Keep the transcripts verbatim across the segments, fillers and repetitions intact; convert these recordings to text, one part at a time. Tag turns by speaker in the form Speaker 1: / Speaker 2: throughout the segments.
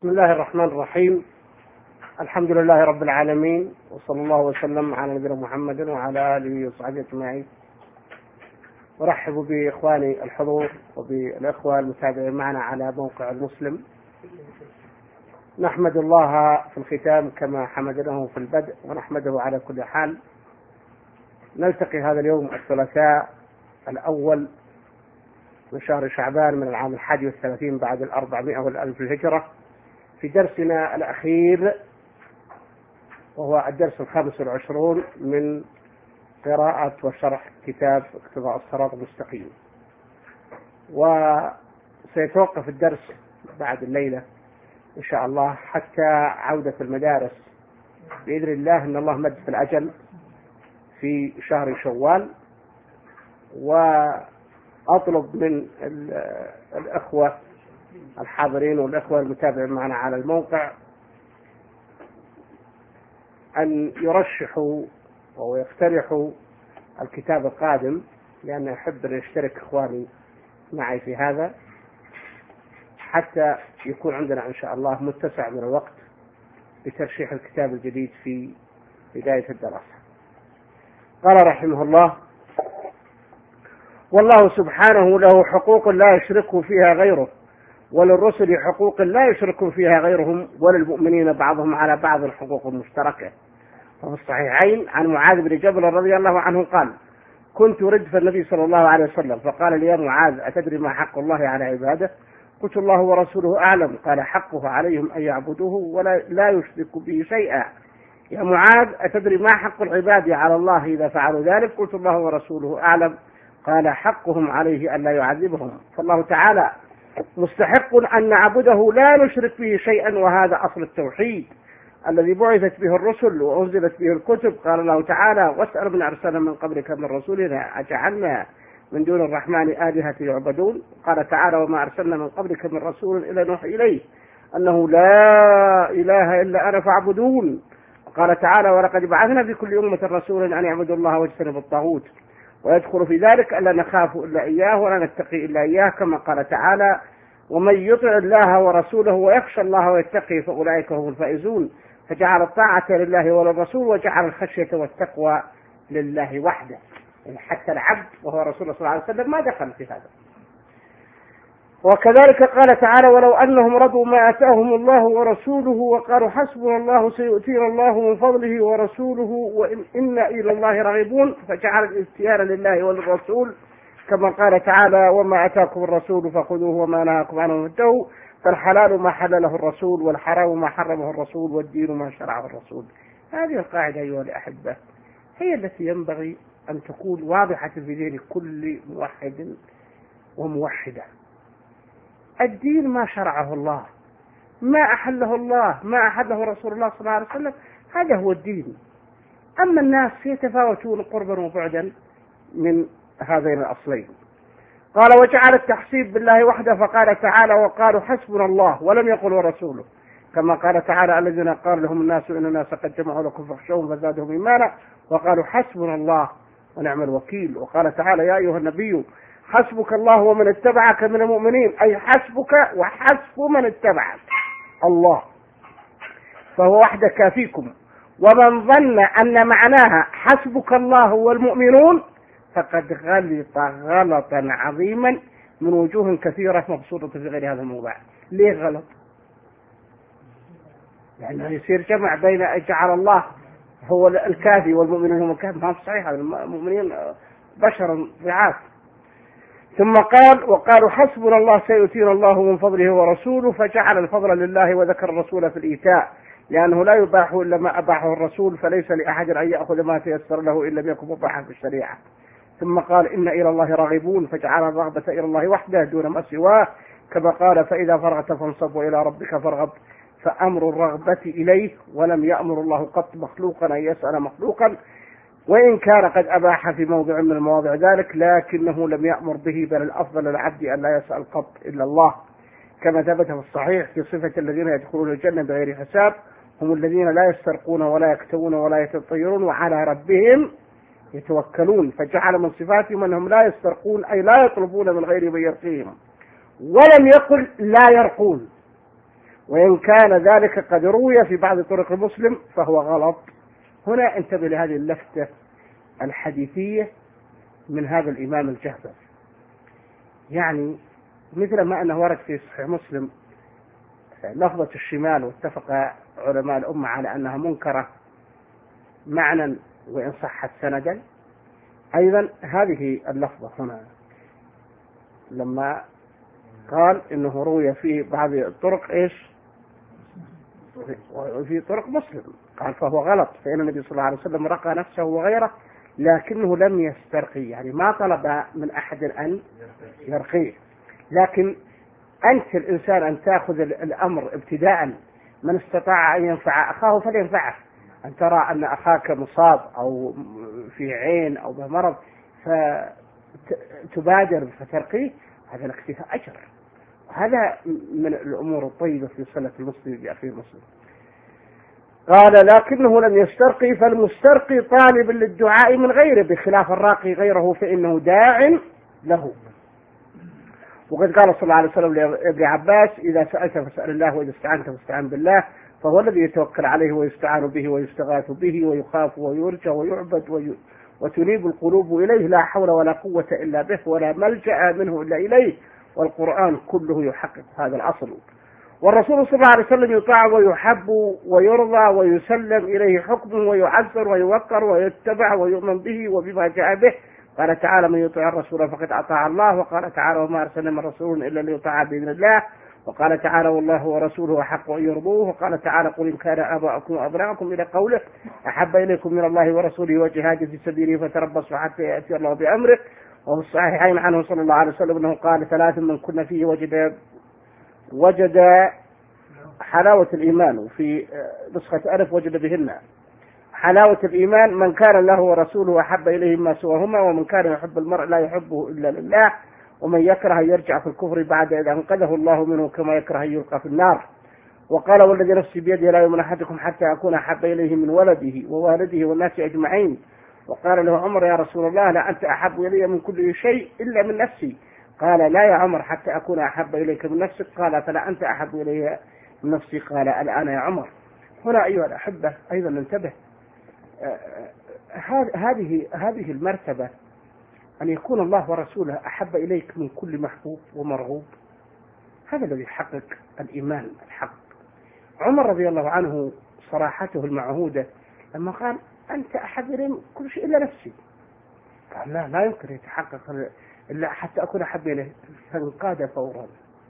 Speaker 1: بسم الله الرحمن الرحيم. الحمد لله رب العالمين، وصلى الله وسلم على نبينا محمد وعلى آله وصحبه أجمعين. أرحب بإخواني الحضور وبالإخوة المتابعين معنا على موقع المسلم. نحمد الله في الختام كما حمدناه في البدء، ونحمده على كل حال. نلتقي هذا اليوم الثلاثاء الأول من شهر شعبان من العام الحادي والثلاثين بعد الأربعمائة والألف الهجرة في درسنا الأخير، وهو الدرس الخامس والعشرون من قراءة وشرح كتاب اقتضاء الصراط المستقيم. وسيتوقف الدرس بعد الليلة إن شاء الله حتى عودة المدارس بإذن الله. إن الله مد في الأجل في شهر شوال، وأطلب من الأخوة الحاضرين والأخوة المتابعين معنا على الموقع أن يرشحوا ويقترحوا الكتاب القادم، لأن أحب أن يشترك إخواني معي في هذا حتى يكون عندنا إن شاء الله متسع من الوقت لترشيح الكتاب الجديد في بداية الدراسة. قال رحمه الله: والله سبحانه له حقوق لا يشرك فيها غيره، وللرسل حقوق لا يشرك فيها غيرهم، وللمؤمنين بعضهم على بعض الحقوق المشتركة. وفي الصحيحين عن معاذ بن جبل رضي الله عنه قال: كنت ردف النبي صلى الله عليه وسلم فقال لي: يا معاذ، أتدري ما حق الله على عباده؟ قلت: الله ورسوله أعلم. قال: حقه عليهم أن يعبدوه ولا لا يشركوا به شيئا. يا معاذ، أتدري ما حق العباد على الله إذا فعلوا ذلك؟ قلت: الله ورسوله أعلم. قال: حقهم عليه أن لا يعذبهم. فالله تعالى مستحق أن نعبده لا نشرك به شيئا، وهذا أصل التوحيد الذي بعثت به الرسل وأنزلت به الكتب. قال الله تعالى: واسأل من أرسلنا من قبلك من رسولنا أجعلنا من دون الرحمن آلهة يعبدون. قال تعالى: وما أرسلنا من قبلك من رسول إلا نوحي إليه أنه لا إله إلا أنا فاعبدون. قال تعالى: ولقد بعثنا في كل أمة رسولا أن يعبدوا الله واجتنبوا الطاغوت. ويدخل في ذلك ألا نخاف إلا إياه ولا نتقي إلا إياه، كما قال تعالى: ومن يطع الله ورسوله ويخشى الله ويتقي فأولئك هم الفائزون. فجعل الطاعة لله وللرسول، وجعل الخشية والتقوى لله وحده. يعني حتى العبد وهو رسول الله صلى الله عليه وسلم ما دخل في هذا. وكذلك قال تعالى: ولو أنهم رضوا ما آتاهم الله ورسوله وقالوا حسبنا الله سيؤتينا الله من فضله ورسوله وإنا إلى الله راغبون. فجعل الاختيار لله وللرسول، كما قال تعالى: وما أتاكم الرسول فخذوه وما نهاكم عنه فانتهوا. فالحلال ما حلله الرسول، والحرام ما حرمه الرسول، والدين ما شرعه الرسول. هذه القاعدة أيها الأحبة هي التي ينبغي أن تكون واضحة في ذهن كل موحد وموحدة. الدين ما شرعه الله، ما أحله الله، ما أحله رسول الله صلى الله عليه وسلم، هذا هو الدين. أما الناس يتفاوتون قربا وبعدا من هذين الأصلين. قال: وجعل التحسيب بالله وحده، فقال تعالى: وقالوا حسبنا الله، ولم يقل ورسوله، كما قال تعالى: الذين قال لهم الناس إن الناس قد جمعوا لكم فاخشوهم فزادهم إيمانا وقالوا حسبنا الله ونعم الوكيل. وقال تعالى: يا أيها النبي حسبك الله ومن اتبعك من المؤمنين، أي حسبك وحسب من اتبعك الله، فهو وحده كافيكم. ومن ظن أن معناها حسبك الله والمؤمنون فقد غلط غلطا عظيما من وجوه كثيرة مبسوطة في غير هذا الموضوع. ليه غلط؟ لأنه يصير جمع بين جعل الله هو الكافي والمؤمنين هم الكافي. ما صحيح، المؤمنين بشر ضعاف. ثم قال: وقالوا حسبنا الله سيؤتينا الله من فضله ورسوله، فجعل الفضل لله وذكر الرسول في الإيتاء، لأنه لا يباح إلا ما أباحه الرسول، فليس لأحد أن يأخذ ما تيسر له إلا لم يكن مباحا في الشريعة. ثم قال: إن إلى الله راغبون، فجعل الرغبة إلى الله وحده دون ما سواه، كما قال: فإذا فرغت فانصب وإلى ربك فارغب. فأمر الرغبة إليه، ولم يأمر الله قط مخلوقا أن يسأل مخلوقا، وإن كان قد أباح في موضع من المواضع ذلك، لكنه لم يأمر به، بل الأفضل للعبد أن لا يسأل قط إلا الله، كما ثبت في الصحيح في صفة الذين يدخلون الجنة بغير حساب: هم الذين لا يسترقون ولا يكتوون ولا يتطيرون وعلى ربهم يتوكلون. فجعل من صفاتهم أنهم لا يسترقون، أي لا يطلبون من غير من يرقيهم، ولم يقل لا يرقون. وإن كان ذلك قد روي في بعض طرق مسلم فهو غلط. هنا انتبه لهذه اللفتة الحديثية من هذا الإمام الجهبذ، يعني مثل ما أنه ورد في صحيح مسلم لفظة الشمال واتفق علماء الأمة على أنها منكرة معنى وإن صحت سندا، أيضا هذه اللفظة هنا لما قال إنه روي في بعض الطرق إيش وفي طرق مسلم قال فهو غلط، فإن النبي صلى الله عليه وسلم رقى نفسه وغيره لكنه لم يسترقي، يعني ما طلب من أحد أن يرقيه، لكن أنت الإنسان أن تأخذ الأمر ابتداء، من استطاع أن ينفع أخاه فلينفعه، أن ترى أن أخاك مصاب أو في عين أو بمرض فتبادر فترقيه، هذا لك فيها أجر، وهذا من الأمور الطيبة في صلة المسلم بأخيه المسلم. قال لكنه لم يسترقي، فالمسترقي طالب للدعاء من غيره بخلاف الراقي غيره فإنه داع له. وقد قال صلى الله عليه وسلم لابن عباس إذا سألت فاسأل الله وإذا استعنت فاستعن بالله، فهو الذي يتوكل عليه ويستعان به ويستغاث به ويخاف ويرجى ويعبد وي... وتنيب القلوب إليه، لا حول ولا قوة إلا به ولا ملجأ منه إلا إليه، والقرآن كله يحقق هذا الأصل. والرسول صلى الله عليه وسلم يطاع ويحب ويرضى ويسلم إليه حكمه ويعزر ويوقر ويتبع ويؤمن به وبما جاء به. قال تعالى من يطيع الرسول فقد أطاع الله، وقال تعالى وما أرسلنا من رسول إلا ليطاع بإذن الله، وقال تعالى والله ورسوله أحق أن يرضوه، وقال تعالى قل إن كان آباؤكم وأبناؤكم إلى قوله أحب إليكم من الله ورسوله وجهاد في سبيله فتربصوا حتى يأتي الله بأمره. وفي الصحيحين عنه صلى الله عليه وسلم أنه قال ثلاث من كنا فيه وجد وجد حلاوة الإيمان، وفي نسخة ألف وجد بهن حلاوة الإيمان من كان الله ورسوله أحب إليه ما سواهما، ومن كان يحب المرء لا يحبه إلا لله، ومن يكره أن يرجع في الكفر بعد إذا أنقذه الله منه كما يكره أن يلقى في النار. وقال والذي نفسي بيده لا يؤمن أحدكم حتى أكون أحب إليه من ولده ووالده والناس أجمعين. وقال له عمر يا رسول الله لا أنت أحب إلي من كل شيء إلا من نفسي. قال لا يا عمر حتى أكون أحب إليك من نفسك. قال فلا أنت أحب إلي من نفسي. قال الآن يا عمر. هنا أيها الأحبة أيضا ننتبه، هذه هذه المرتبة أن يكون الله ورسوله أحب إليك من كل محبوب ومرغوب، هذا الذي يحقق الإيمان الحق. عمر رضي الله عنه صراحته المعهودة لما قال أنت أحب إلي من كل شيء إلا نفسي، قال لا لا يمكن يتحقق إلا حتى أكون أحب إليه، فانقاد فورا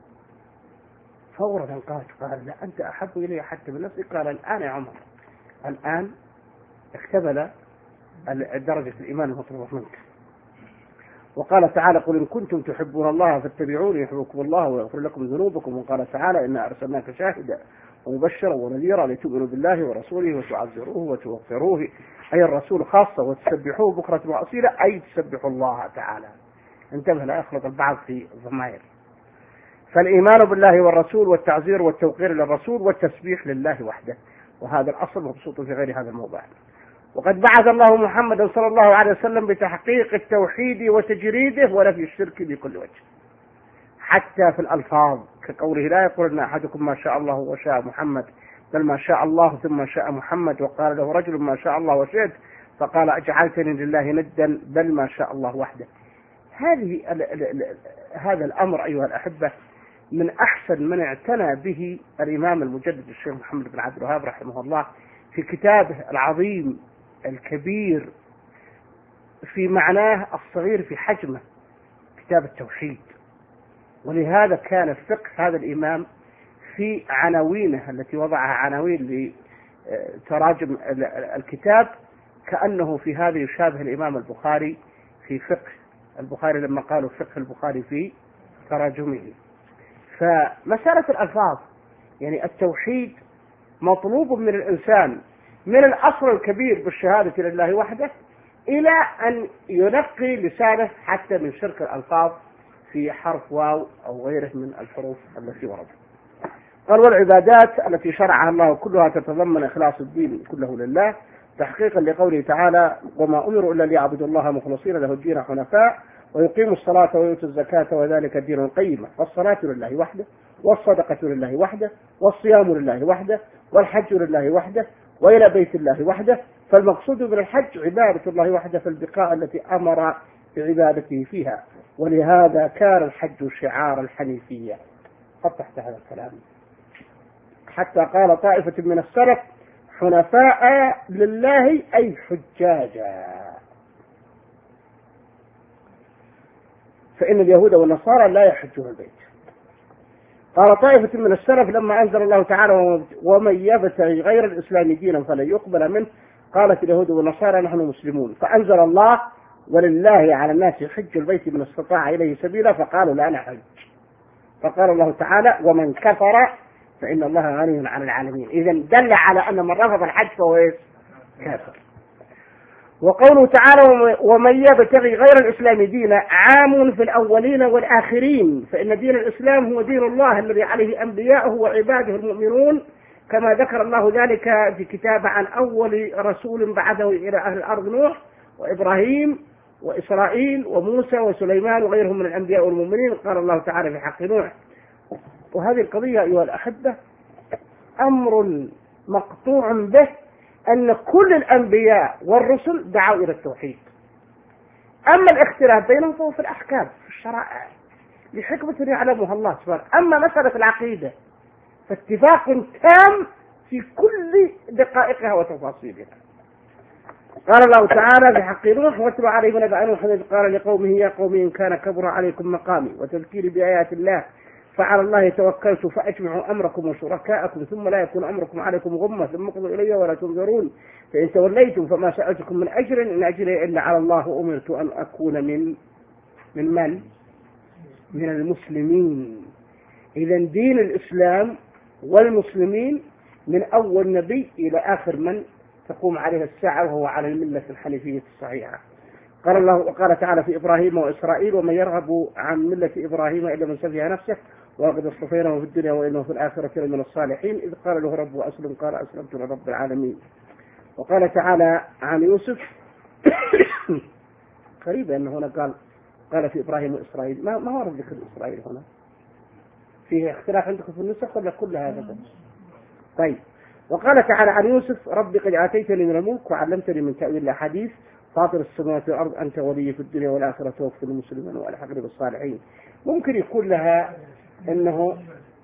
Speaker 1: فورا انقاد. قال لا أنت أحب إلي حتى من نفسي. قال الآن يا عمر، الآن اكتمل درجة الإيمان المطلوبة منك. وقال تعالى قل إن كنتم تحبون الله فاتبعوني يحببكم الله ويغفر لكم ذنوبكم. وقال تعالى إنا أرسلناك شاهدا ومبشرا ونذيرا لتؤمنوا بالله ورسوله وتعزروه وتوقروه، أي الرسول خاصة، وتسبحوه بكرة وأصيلا، أي تسبحوا الله تعالى. انتبه لا يخلط البعض في الضمائر. فالإيمان بالله والرسول والتعزير والتوقير للرسول والتسبيح لله وحده، وهذا الأصل مبسوط في غير هذا الموضوع. وقد بعث الله محمدا صلى الله عليه وسلم بتحقيق التوحيد وتجريده ونفي الشرك بكل وجه، حتى في الألفاظ كقوله لا يقولن أحدكم ما شاء الله وشاء محمد، بل ما شاء الله ثم شاء محمد. وقال له رجل ما شاء الله وشئت، فقال أجعلتني لله ندا، بل ما شاء الله وحده. هذه ال ال ال هذا الأمر أيها الأحبة من أحسن من اعتنى به الإمام المجدد الشيخ محمد بن عبد الوهاب رحمه الله في كتابه العظيم الكبير في معناه الصغير في حجمه، كتاب التوحيد. ولهذا كان فقه هذا الإمام في عناوينه التي وضعها عناوين لتراجم الكتاب كأنه في هذا يشابه الإمام البخاري في فقه البخاري لما قالوا فقه البخاري في تراجمه. فمسألة الألفاظ يعني التوحيد مطلوب من الإنسان من الأصل الكبير بالشهادة لله وحده إلى أن ينقي لسانه حتى من شرك الألفاظ في حرف واو أو غيره من الحروف التي وردت. قال والعبادات التي شرعها الله كلها تتضمن إخلاص الدين كله لله، تحقيقا لقوله تعالى وما أمروا إلا ليعبدوا الله مخلصين له الدين حنفاء ويقيموا الصلاة ويؤتوا الزكاة وذلك دين القيمة. فالصلاة لله وحده، والصدقة لله وحده، والصيام لله وحده، والحج لله وحده، وإلى بيت الله وحده. فالمقصود من الحج عبادة الله وحده في البقاع التي أمر بعبادته فيها، ولهذا كان الحج شعار الحنيفية. قد تحت هذا الكلام حتى قال طائفة من السلف حنفاء لله أي حجاجا، فإن اليهود والنصارى لا يحجون البيت. قال طائفة من السلف لما أنزل الله تعالى ومن يبتغي غير الإسلام دينا فلن يقبل منه، قالت اليهود والنصارى نحن مسلمون، فأنزل الله ولله على الناس حج البيت من استطاع إليه سبيلا، فقالوا لا نحج. فقال الله تعالى ومن كفر فإن الله غني عن العالمين. إذن دل على أن من رفض الحج فهو كافر. وقوله تعالى ومن يبتغي غير الإسلام دينا عام في الأولين والآخرين، فإن دين الإسلام هو دين الله الذي عليه أنبياؤه وعباده المؤمنون، كما ذكر الله ذلك في كتاب عن أول رسول بعثه إلى أهل الأرض نوح وإبراهيم وإسرائيل وموسى وسليمان وغيرهم من الأنبياء والمؤمنين. قال الله تعالى في حق نوح. وهذه القضية أيها الأحبة أمر مقطوع به أن كل الأنبياء والرسل دعوا إلى التوحيد. أما الاختلاف بينهم فهو في الأحكام في الشرائع لحكمة يعلمها الله سبحانه. أما مسألة العقيدة فاتفاق تام في كل دقائقها وتفاصيلها. قال الله تعالى في حق نوح واتلو عليهم نبأ نوح إذ قال لقومه يا قوم إن كان كبر عليكم مقامي وتذكيري بآيات الله فعلى الله توكلت فأجمعوا أمركم وشركاءكم ثم لا يكون أمركم عليكم غمة ثم اقضوا إلي ولا تنظرون فإن توليتم فما سألتكم من أجر إن أجري إلا على الله وأمرت أن أكون من من من؟ من المسلمين. إذا دين الإسلام والمسلمين من أول نبي إلى آخر من تقوم عليه الساعة وهو على الملة الحنيفية الصحيحة. قال الله وقال تعالى في إبراهيم وإسرائيل ومن يرغب عن ملة إبراهيم إلا من سفه نفسه وقد اصطفيناه في الدنيا وإنه في الآخرة من الصالحين إذ قال له ربه أسلم قال أسلمت لرب العالمين. وقال تعالى عن يوسف قريبا أنه هنا قال قال في إبراهيم وإسرائيل ما ما ورد ذكر إسرائيل هنا. فيه اختلاف عندكم في النسخ ولا كل هذا؟ طيب. وقال تعالى عن يوسف ربي قد آتيتني من الملك وعلمتني من تأويل الأحاديث فاطر السماوات والأرض أنت ولي في الدنيا والآخرة توفي المسلمين والحقني بالصالحين. ممكن يكون لها أنه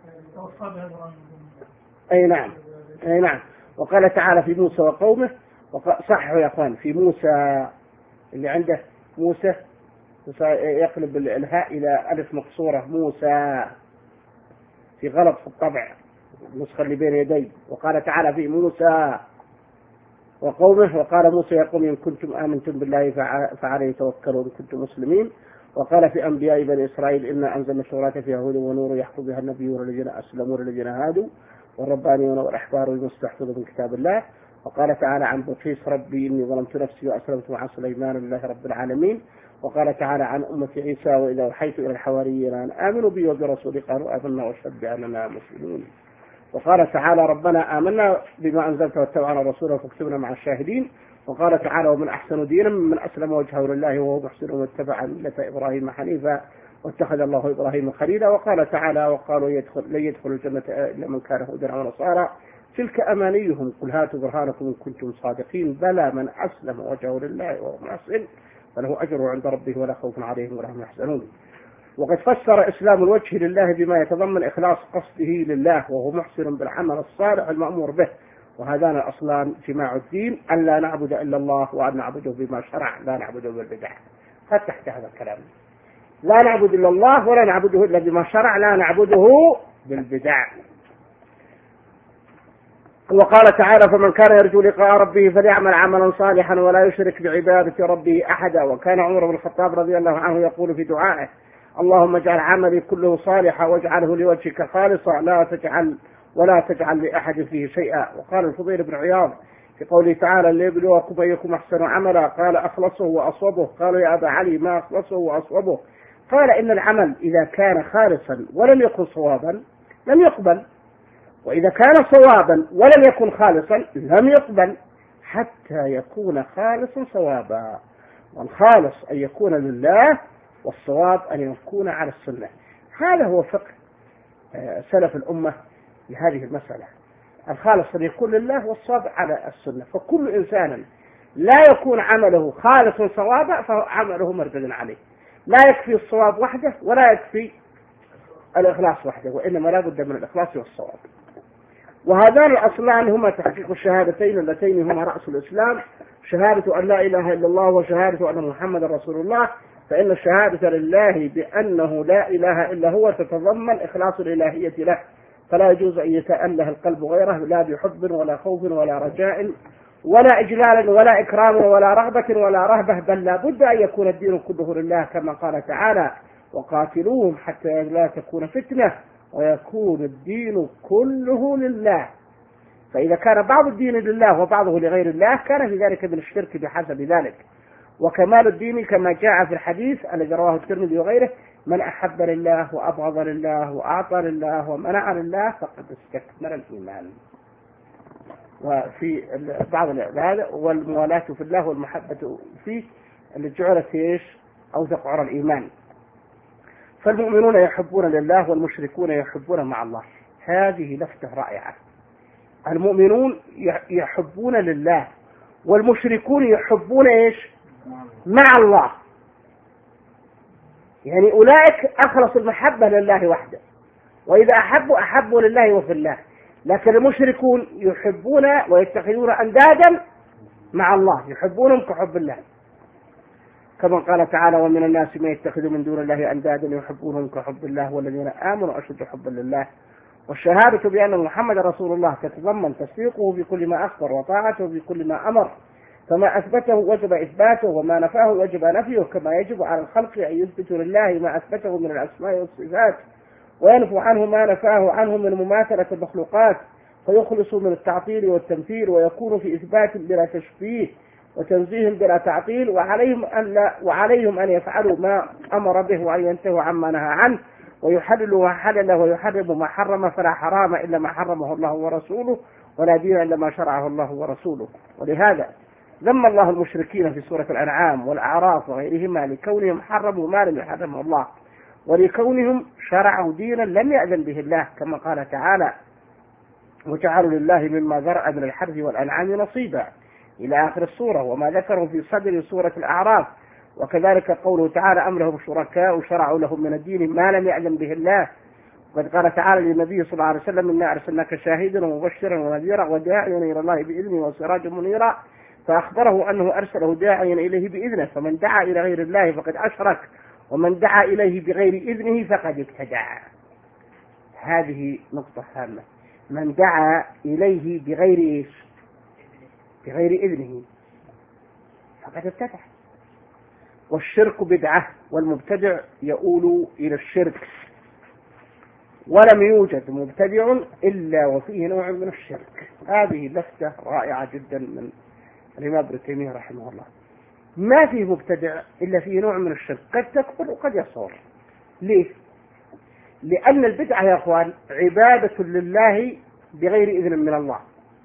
Speaker 1: أي نعم أي نعم. وقال تعالى في موسى وقومه صحوا يا أخوان في موسى اللي عنده موسى يقلب الهاء إلى ألف مقصورة موسى في غلط في الطبع النسخة اللي بين يدي. وقال تعالى في موسى وقومه وقال موسى يا قوم إن كنتم آمنتم بالله فعليه توكلوا إن كنتم مسلمين. وقال في أنبياء بني إسرائيل إنا أنزلنا التوراة فيها هدى ونور يحكم بها النبيون الذين أسلموا للذين هادوا والربانيون والأحبار والمستحفظون من كتاب الله. وقال تعالى عن بلقيس ربي إني ظلمت نفسي وأسلمت مع سليمان لله رب العالمين. وقال تعالى عن أمة عيسى وإذا أوحيت إلى الحواريين أن آمنوا بي وبرسولي قالوا آمنا واشهد بأننا مسلمون. وقال تعالى ربنا آمنا بما أنزلت واتبعنا رسوله فاكتبنا مع الشاهدين. وقال تعالى ومن أحسن دينا ممن أسلم وجهه لله وهو محسن واتبع ملة إبراهيم حنيفا واتخذ الله إبراهيم خليلا. وقال تعالى وقالوا يدخل لن يدخل الجنة إلا من كان هودا أو نصارى تلك أمانيهم قل هاتوا برهانكم إن كنتم صادقين بلى من أسلم وجهه لله وهو محسن فله أجر عند ربه ولا خوف عليهم ولا هم يحزنون. وقد فسر إسلام الوجه لله بما يتضمن إخلاص قصده لله وهو محسن بالعمل الصالح المأمور به. وهذان الأصلان جماع الدين أن لا نعبد إلا الله وأن نعبده بما شرع لا نعبده بالبدع. قد تحت هذا الكلام لا نعبد إلا الله ولا نعبده إلا بما شرع لا نعبده بالبدع. وقال تعالى فمن كان يرجو لقاء ربه فليعمل عملا صالحا ولا يشرك بعبادة ربه أحدا. وكان عمر بن الخطاب رضي الله عنه يقول في دعائه اللهم اجعل عملي كله صالحا واجعله لوجهك خالصا لا تجعل ولا تجعل لأحد فيه شيئا. وقال الفضيل بن عياض في قوله تعالى ليبلوكم أيكم أحسن عملا قال أخلصه وأصوبه. قالوا يا أبا علي ما أخلصه وأصوبه؟ قال إن العمل إذا كان خالصا ولم يكن صوابا لم يقبل وإذا كان صوابا ولم يكن خالصا لم يقبل حتى يكون خالصا صوابا. والخالص أن يكون لله والصواب أن يكون على السنة. هذا هو فقه سلف الأمة لهذه المسألة. الخالص أن يكون لله والصواب على السنة. فكل إنسان لا يكون عمله خالصا صوابا فعمله مردود عليه. لا يكفي الصواب وحده ولا يكفي الإخلاص وحده، وإنما لا بد من الإخلاص والصواب. وهذان الأصلان هما تحقيق الشهادتين اللتين هما رأس الإسلام، شهادة أن لا إله إلا الله وشهادة أن محمد رسول الله. فإن الشهادة لله بأنه لا إله إلا هو تتضمن إخلاص الإلهية له، فلا يجوز أن يتأله القلب غيره، لا بحب ولا خوف ولا رجاء ولا إجلال ولا إكرام ولا رغبة ولا رهبة، بل لا بد أن يكون الدين كله لله، كما قال تعالى: وقاتلوهم حتى لا تكون فتنة ويكون الدين كله لله. فإذا كان بعض الدين لله وبعضه لغير الله كان في ذلك من الشرك بحسب ذلك. وكمال الدين كما جاء في الحديث الذي رواه الترمذي وغيره: من أحب لله وأبغض لله وأعطى لله ومنع لله فقد استكمل الإيمان. وفي بعض هذا والموالاة في الله والمحبة فيه اللي جعلت ايش أوثق عرى الإيمان. فالمؤمنون يحبون لله والمشركون يحبون مع الله. هذه لفتة رائعة. المؤمنون يحبون لله والمشركون يحبون ايش مع الله. يعني أولئك أخلص المحبة لله وحده، وإذا أحبوا أحبوا لله وفي الله. لكن المشركون يحبون ويتخذون أندادا مع الله، يحبونهم كحب الله، كما قال تعالى: ومن الناس من يتخذ من دون الله أندادا يحبونهم كحب الله والذين آمنوا أشد حبا لله. والشهادة بأن محمد رسول الله تتضمن تصديقه بكل ما أخبر وطاعته بكل ما أمر، فما أثبته وجب إثباته وما نفاه وجب نفيه، كما يجب على الخلق أن يثبتوا لله ما أثبته من الأسماء والصفات وينفوا عنه ما نفاه عنه من مماثلة المخلوقات، فيخلصوا من التعطيل والتمثيل ويكون في إثبات بلا تشبيه وتنزيه بلا تعطيل. وعليهم أن لا وعليهم أن يفعلوا ما أمر به وأن ينتهوا عما نهى عنه، ويحللوا ما حلل ويحرموا ما حرم، فلا حرام إلا ما حرمه الله ورسوله، ولا دين إلا ما شرعه الله ورسوله. ولهذا ذم الله المشركين في سورة الأنعام والأعراف وغيرهما لكونهم حرموا ما لم يحرمه الله، ولكونهم شرعوا دينا لم يأذن به الله، كما قال تعالى: وجعلوا لله مما ذرأ من الحرث والأنعام نصيبا، إلى آخر السورة، وما ذكره في صدر سورة الأعراف. وكذلك قوله تعالى: أم لهم شركاء شرعوا لهم من الدين ما لم يأذن به الله. وقد قال تعالى للنبي صلى الله عليه وسلم: إنا أرسلناك شاهدا ومبشرا ونذيرا وداعيا إلى الله بإذنه وسراجا منيرا، فأخبره أنه أرسله داعيا إليه بإذنه، فمن دعا إلى غير الله فقد أشرك، ومن دعا إليه بغير إذنه فقد ابتدع. هذه نقطة هامة. من دعا إليه بغير إيش؟ بغير إذنه فقد ابتدع. والشرك بدعة، والمبتدع يؤول إلى الشرك، ولم يوجد مبتدع إلا وفيه نوع من الشرك. هذه لفتة رائعة جدا من الإمام ابن تيمية رحمه الله. ما فيه مبتدع إلا فيه نوع من الشرك، قد تكبر وقد يصغر. ليه؟ لأن البدعة يا أخوان عبادة لله بغير إذن من الله،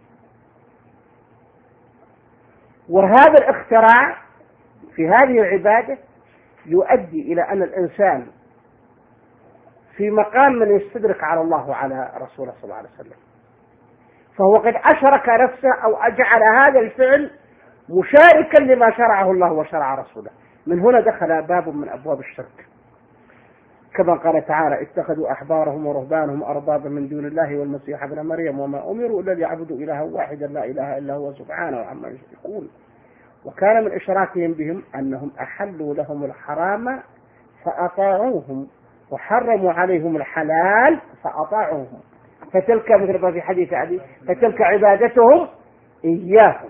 Speaker 1: وهذا الاختراع في هذه العبادة يؤدي إلى أن الإنسان في مقام من يستدرك على الله وعلى رسوله صلى الله عليه وسلم، فهو قد أشرك نفسه أو أجعل هذا الفعل مشاركا لما شرعه الله وشرع رسوله. من هنا دخل باب من أبواب الشرك، كما قال تعالى: اتخذوا أحبارهم ورهبانهم أربابا من دون الله والمسيح ابن مريم وما أمروا إلا ليعبدوا إلها واحدا لا إله إلا هو سبحانه عما يشركون. وكان من إشراكهم بهم أنهم أحلوا لهم الحرام فأطاعوهم وحرموا عليهم الحلال فأطاعوهم، فتلك مثل ما في حديث عدي فتلك عبادتهم إياهم.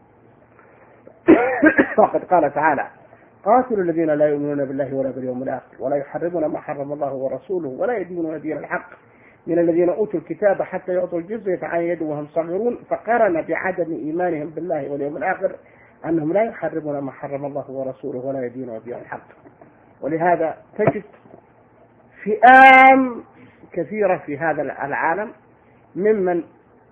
Speaker 1: وقد قال تعالى: قاتلوا الذين لا يؤمنون بالله ولا باليوم الآخر ولا يحرمون ما حرم الله ورسوله ولا يدينون دين الحق من الذين أوتوا الكتاب حتى يعطوا الجزية عن يد وهم صغيرون، فقارن بعدم إيمانهم بالله واليوم الآخر أنهم لا يحرمون ما حرم الله ورسوله ولا يدينون دين الحق. ولهذا تجد فئام كثيرة في هذا العالم ممن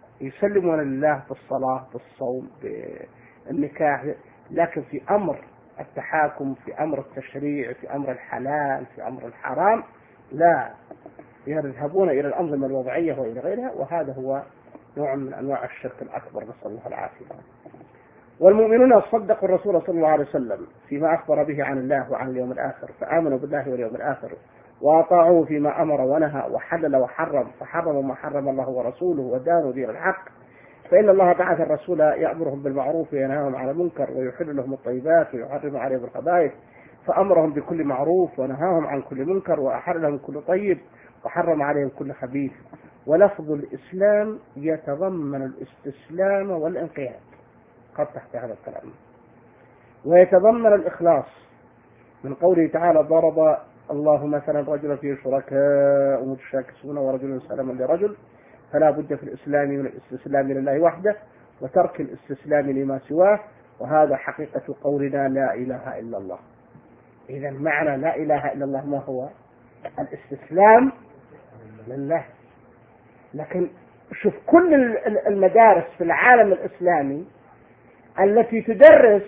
Speaker 1: يسلمون لله بالصلاة بالصوم بالنكاح، لكن في أمر التحاكم في أمر التشريع، في أمر الحلال، في أمر الحرام، لا، يذهبون إلى الأنظمة الوضعية وإلى غيرها، وهذا هو نوع من أنواع الشرك الأكبر، نسأل الله العافية. والمؤمنون صدقوا الرسول صلى الله عليه وسلم فيما أخبر به عن الله وعن اليوم الآخر، فآمنوا بالله واليوم الآخر وأطاعوه فيما أمر ونهى وحلل وحرم، فحرموا ما حرم الله ورسوله ودانوا دين الحق. فإن الله بعث الرسول يأمرهم بالمعروف وينهاهم عن المنكر ويحل لهم الطيبات ويحرم عليهم الخبائث، فأمرهم بكل معروف ونهاهم عن كل منكر وأحل لهم كل طيب وحرم عليهم كل خبيث. ولفظ الإسلام يتضمن الاستسلام والانقياد، قد تحت هذا الكلام، ويتضمن الإخلاص من قوله تعالى: ضرب الله مثلا رجلا فيه شركاء متشاكسون ورجل سلما لرجل، فلا بد في الإسلام من الاستسلام لله وحده وترك الاستسلام لما سواه، وهذا حقيقة قولنا لا إله إلا الله. إذا معنى لا إله إلا الله ما هو؟ الاستسلام لله. لكن شوف كل المدارس في العالم الإسلامي التي تدرس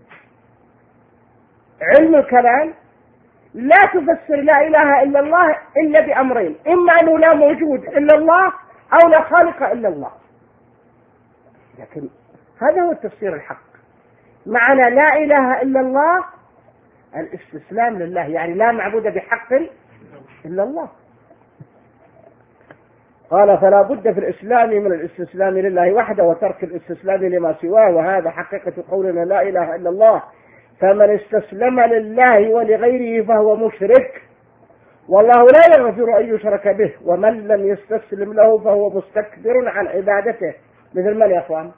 Speaker 1: علم الكلام لا تفسر لا إله إلا الله إلا بأمرين: إما أنه لا موجود إلا الله أو لا خالق إلا الله. لكن هذا هو التفسير الحق. معنى لا إله إلا الله الاستسلام لله، يعني لا معبود بحق إلا الله. قال: فلا بد في الإسلام من الاستسلام لله وحده وترك الاستسلام لما سواه، وهذا حقيقة قولنا لا إله إلا الله. فمن استسلم لله ولغيره فهو مشرك، والله لا يغفر أن يشرك به، ومن لم يستسلم له فهو مستكبر عن عبادته. مثل من يا أخوان؟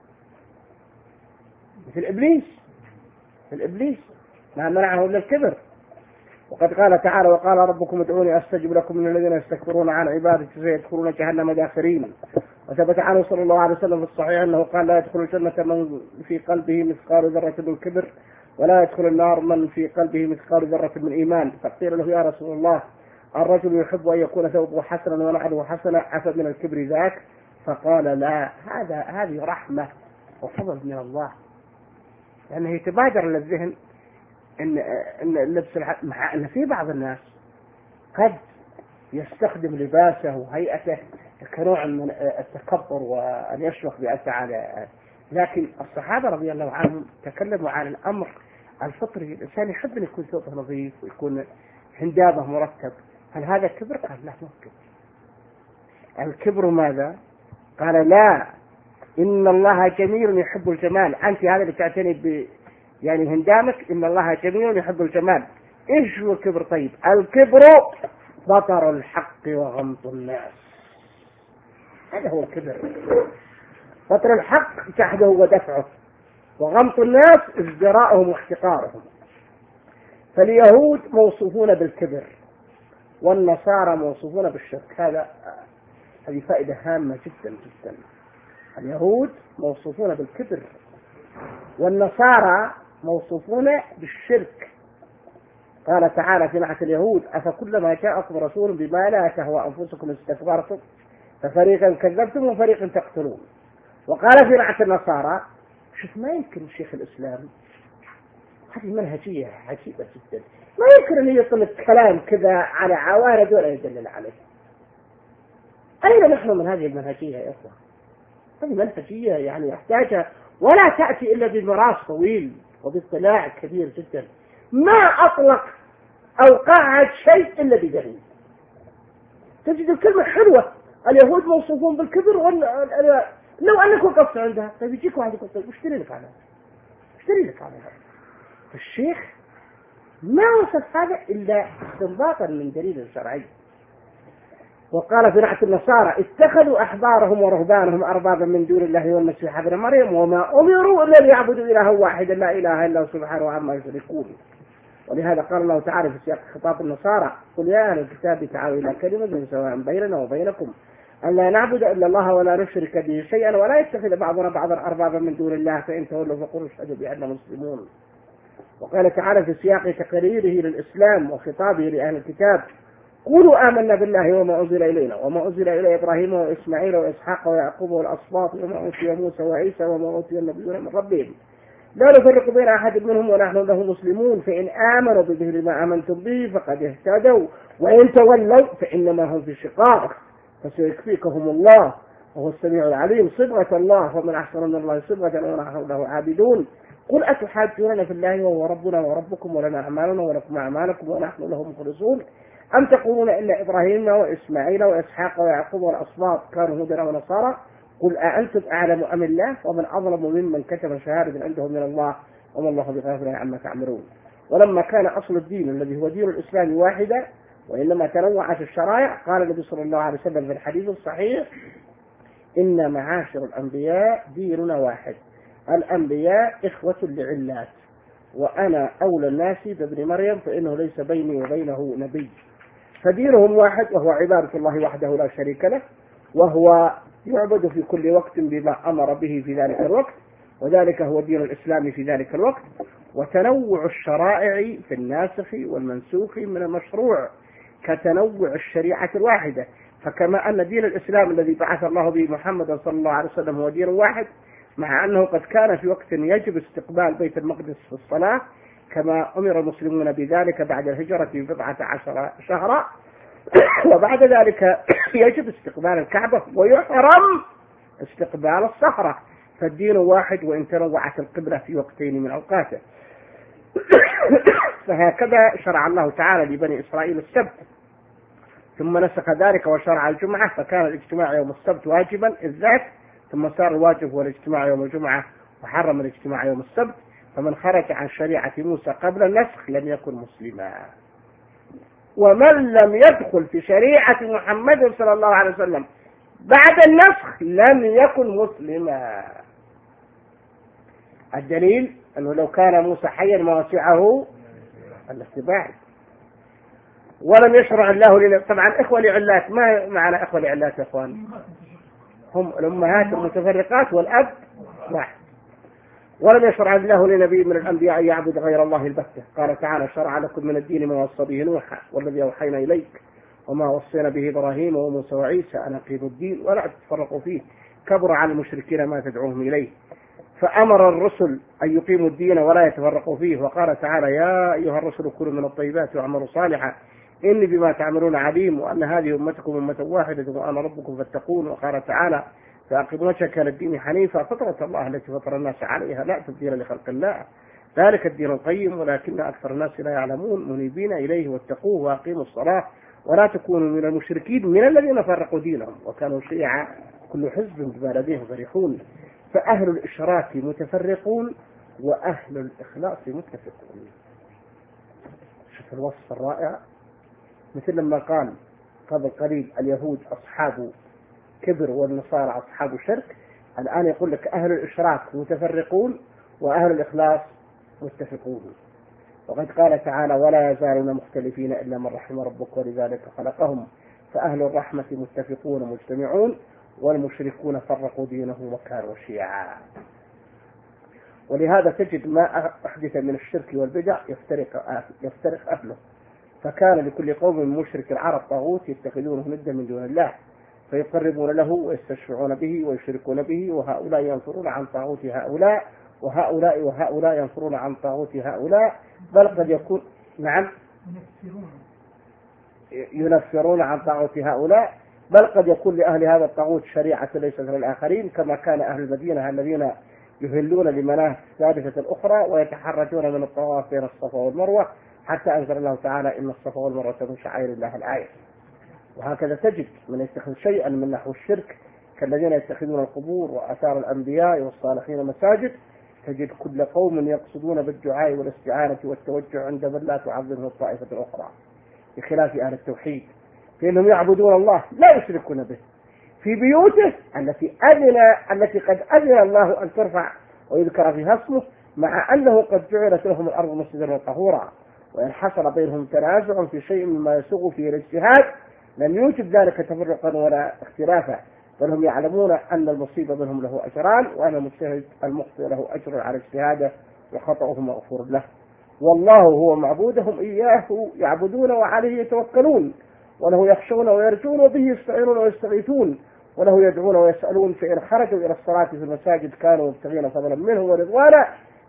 Speaker 1: مثل إبليس. مثل إبليس ما منعه إلا الكبر. وقد قال تعالى: وقال ربكم ادعوني أستجب لكم من الذين يستكبرون عن عبادتي سيدخلون جهنم داخرين. وثبت عنه صلى الله عليه وسلم في الصحيح أنه قال: لا يدخل الجنة من في قلبه مثقال ذرة من كبر، ولا يدخل النار من في قلبه مثقال ذرة من إيمان. فقيل له: يا رسول الله، الرجل يحب أن يكون ثوبه حسنا ونعله حسنا، أفمن الكبر ذاك؟ فقال: لا، هذا هذه رحمة وفضل من الله. لأنه يتبادر للذهن إن إن اللبس الح... مع أن في بعض الناس قد يستخدم لباسه وهيئته كنوع من التكبر وأن يشرف بأفعاله، لكن الصحابة رضي الله عنهم تكلموا عن الأمر الفطري. الإنسان يحب أن يكون ثوبه نظيف ويكون هندابه مرتب. هل هذا كبر؟ قال: لا، مو كبر. الكبر ماذا؟ قال: لا، إن الله جميل يحب الجمال. أنت هذا اللي تعتني ب يعني هندامك، إن الله جميل يحب الجمال. إيش هو الكبر؟ طيب، الكبر بطر الحق وغمط الناس. هذا هو الكبر. بطر الحق جحده ودفعه، وغمط الناس ازدراءهم واحتقارهم. فاليهود موصوفون بالكبر والنصارى موصوفون بالشرك. هذا هذه فائدة هامة جدا جدا. اليهود موصوفون بالكبر والنصارى موصوفون بالشرك. قال تعالى في نعت اليهود: أفكلما جاءكم رسول بما لا تهوى أنفسكم استكبرتم ففريقا كذبتم وفريقا تقتلون. وقال في نعت النصارى: شوف، ما يمكن شيخ الإسلام، هذه منهجية عجيبة جدا، ما يمكن أن يطلق كلام كذا على عوارض ولا يدلل عليه. أين نحن من هذه المنهجية يا أخوة؟ هذه منهجية يعني يحتاجها، ولا تأتي إلا بمراس طويل وباطلاع كبير جدا. ما أطلق أو قاعد شيء إلا بدليل. تجد الكلمة حلوة: اليهود موصوفون بالكبر وال... لو أنك وقفت عندها، طيب يجيك واحد يقول: طيب اشتري لك على اشتري لك على هذا. الشيخ ما وصف هذا إلا استنباطا من دليل شرعي. وقال في نعت النصارى: اتخذوا أحبارهم ورهبانهم أربابا من دون الله والمسيح ابن مريم وما أمروا إلا ليعبدوا إلها واحدا لا إله إلا هو سبحانه عما يشركون. ولهذا قال الله تعالى في سياق خطاب النصارى: قل يا أهل الكتاب تعالوا إلى كلمة سواء بيننا وبينكم أن لا نعبد إلا الله ولا نشرك به شيئا ولا يتخذ بعضنا بعضا أربابا من دون الله فإن تولوا فقولوا اشهدوا بأننا مسلمون. وقال تعالى في سياق تقريره للإسلام وخطابه لأهل الكتاب: قولوا آمنا بالله وما أنزل إلينا وما أنزل إلى إبراهيم وإسماعيل وإسحاق ويعقوب والأسباط وما أوتي موسى وعيسى وما أوتي النبيون من ربهم لا نفرق بين أحد منهم ونحن له مسلمون فإن آمنوا بمثل ما آمنتم به فقد اهتدوا وإن تولوا فإنما هم في شقاق فسيكفيكهم الله وهو السميع العليم. صبغة الله فمن أحسن من الله صبغة ونحن له عابدون. قل أتحاجوننا في الله وهو ربنا وربكم ولنا أعمالنا ولكم أعمالكم ونحن له مخلصون أم تقولون إن إبراهيم وإسماعيل وإسحاق ويعقوب والأسباط كانوا هودا ونصارى قل أأنتم أعلم أم الله ومن أظلم ممن كتب شهادة عنده من الله وما الله بغافل عما تعملون. ولما كان أصل الدين الذي هو دين الإسلام واحدا وإنما تنوعت الشرائع قال النبي صلى الله عليه وسلم في الحديث الصحيح إن معاشر الأنبياء ديننا واحد الأنبياء إخوة لعلات وأنا أولى الناس بابن مريم فإنه ليس بيني وبينه نبي. فدينهم واحد وهو عبادة الله وحده لا شريك له وهو يعبد في كل وقت بما أمر به في ذلك الوقت وذلك هو دين الإسلام في ذلك الوقت. وتنوع الشرائع في الناسخ والمنسوخ من المشروع كتنوع الشريعة الواحدة. فكما أن دين الإسلام الذي بعث الله به محمد صلى الله عليه وسلم هو دين واحد مع أنه قد كان في وقت يجب استقبال بيت المقدس في الصلاة كما أمر المسلمون بذلك بعد الهجرة ببضعة عشر شهرا وبعد ذلك يجب استقبال الكعبة ويحرم استقبال الصخرة. فالدين واحد وإن تنوعت القبلة في وقتين من أوقاته. فهكذا شرع الله تعالى لبني إسرائيل السبت ثم نسخ ذلك وشرع الجمعة فكان الاجتماع يوم السبت واجبا إذ ذاك ثم صار الواجب هو الاجتماع يوم الجمعة وحرم الاجتماع يوم السبت. فمن خرج عن شريعة موسى قبل النسخ لم يكن مسلما ومن لم يدخل في شريعة محمد صلى الله عليه وسلم بعد النسخ لم يكن مسلما. الدليل أنه لو كان موسى حيا ما وسعه الاتباع ولم يشرع الله لنا. طبعا إخوة لعلات ما معنى إخوة لعلات يا إخوان؟ هم الأمهات المتفرقات والأب واحد. ولم يشرع الله لنبي من الأنبياء أن يعبد غير الله البتة. قال تعالى شرع لكم من الدين ما وصى به نوحا والذي أوحينا إليك وما وصينا به إبراهيم وموسى وعيسى أن أقيموا الدين ولا تتفرقوا فيه كبر على المشركين ما تدعوهم إليه. فأمر الرسل أن يقيموا الدين ولا يتفرقوا فيه. وقال تعالى يا أيها الرسل كلوا من الطيبات واعملوا صالحا إني بما تعملون عليم وأن هذه أمتكم أمة واحدة وأنا ربكم فاتقون. وقال تعالى فأقم وجهك للدين حنيفا فطرة الله التي فطر الناس عليها لا تبديل لخلق الله ذلك الدين القيم ولكن أكثر الناس لا يعلمون منيبين إليه واتقوه وأقيموا الصلاة ولا تكونوا من المشركين من الذين فرقوا دينهم وكانوا شيعا كل حزب بما لديهم فرحون. فأهل الإشراك متفرقون وأهل الإخلاص متفقون. شوف الوصف الرائع مثل لما قال قبل قليل اليهود أصحاب كبر والنصارى أصحاب شرك الآن يقول لك أهل الإشراك متفرقون وأهل الإخلاص متفقون. وقد قال تعالى ولا يزالون مختلفين إلا من رحم ربك ولذلك خلقهم فأهل الرحمة متفقون مجتمعون والمشركون فرقوا دينهم وكانوا شيعا. ولهذا تجد ما أحدث من الشرك والبدع يفترق يفترق أهله. فكان لكل قوم من مشرك العرب طاغوت يتخذونه ندا من دون الله فيقربون له ويستشفعون به ويشركون به وهؤلاء ينفرون عن طاغوت هؤلاء وهؤلاء وهؤلاء ينفرون عن طاغوت هؤلاء بل قد يكون نعم ينفرون عن طاغوت هؤلاء بل قد يكون لأهل هذا الطاغوت شريعة ليست للآخرين كما كان أهل المدينة الذين يهلون لمناهج ثالثة أخرى ويتحرجون من الطواف بين الصفا والمروة حتى أنزل الله تعالى إن الصفا والمروة من شعائر الله الآية. وهكذا تجد من يتخذ شيئا من نحو الشرك كالذين يتخذون القبور وآثار الأنبياء والصالحين مساجد تجد كل قوم يقصدون بالدعاء والاستعانة والتوجه عند من لا تعظمه الطائفة الأخرى بخلاف أهل التوحيد فإنهم يعبدون الله لا يشركون به في بيوته التي أذن التي قد أذن الله أن ترفع ويذكر فيها اسمه مع أنه قد جعلت لهم الأرض مسجدا وطهورا. وإن حصل بينهم تنازع في شيء مما يسوغ فيه الاجتهاد لم يوجب ذلك تفرقا ولا اختلافا بل هم يعلمون أن المصيب منهم له أجران وأن المجتهد المخطئ له أجر على اجتهاده وخطأه مغفور له. والله هو معبودهم إياه يعبدون وعليه يتوكلون وله يخشون ويرجون وبه يستعينون ويستغيثون وله يدعون ويسألون فإن خرجوا إلى الصلاة في المساجد كانوا مبتغين فضلا منه ورضوانا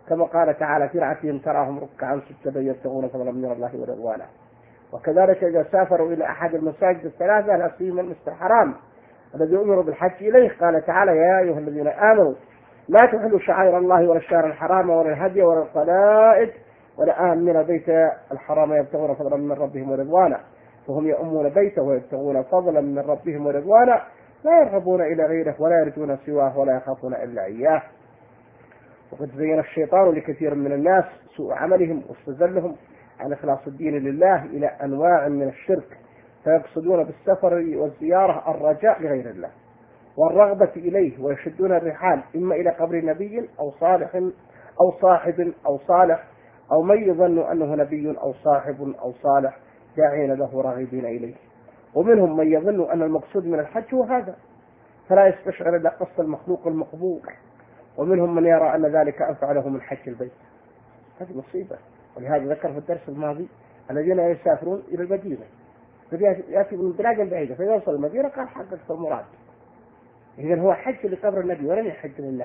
Speaker 1: كما قال تعالى في رعتهم تراهم ركعا سجدا يبتغون فضلا من الله ورضوانه. وكذلك إذا سافروا إلى أحد المساجد الثلاثة لا سيما المسجد الحرام الذي أمروا بالحج إليه، قال تعالى يا أيها الذين آمنوا لا تحلوا شعائر الله ولا الشهر الحرام ولا الهدي ولا القلائد ولا آمن البيت الحرام يبتغون فضلا من ربهم ورضوانا، فهم يؤمون بيته ويبتغون فضلا من ربهم ورضوانا لا يرغبون إلى غيره ولا يرجون سواه ولا يخافون إلا إياه. وقد زين الشيطان لكثير من الناس سوء عملهم واستزلهم عن إخلاص الدين لله إلى أنواع من الشرك، فيقصدون بالسفر والزيارة الرجاء لغير الله والرغبة إليه، ويشدون الرحال إما إلى قبر نبي أو صالح أو صاحب أو صالح أو من يظن أنه نبي أو صاحب أو صالح داعين له راغبين إليه. ومنهم من يظن أن المقصود من الحج هو هذا فلا يستشعر إلا قصد المخلوق المقبول، ومنهم من يرى أن ذلك أنفع له من حج البيت. هذه مصيبة. ولهذا ذكر في الدرس الماضي الذين يسافرون إلى المدينة يأتي من بلاد بعيدة فإذا وصل المدينة قال حققت المراد، إذن هو حج لقبر النبي ولم يحج لله.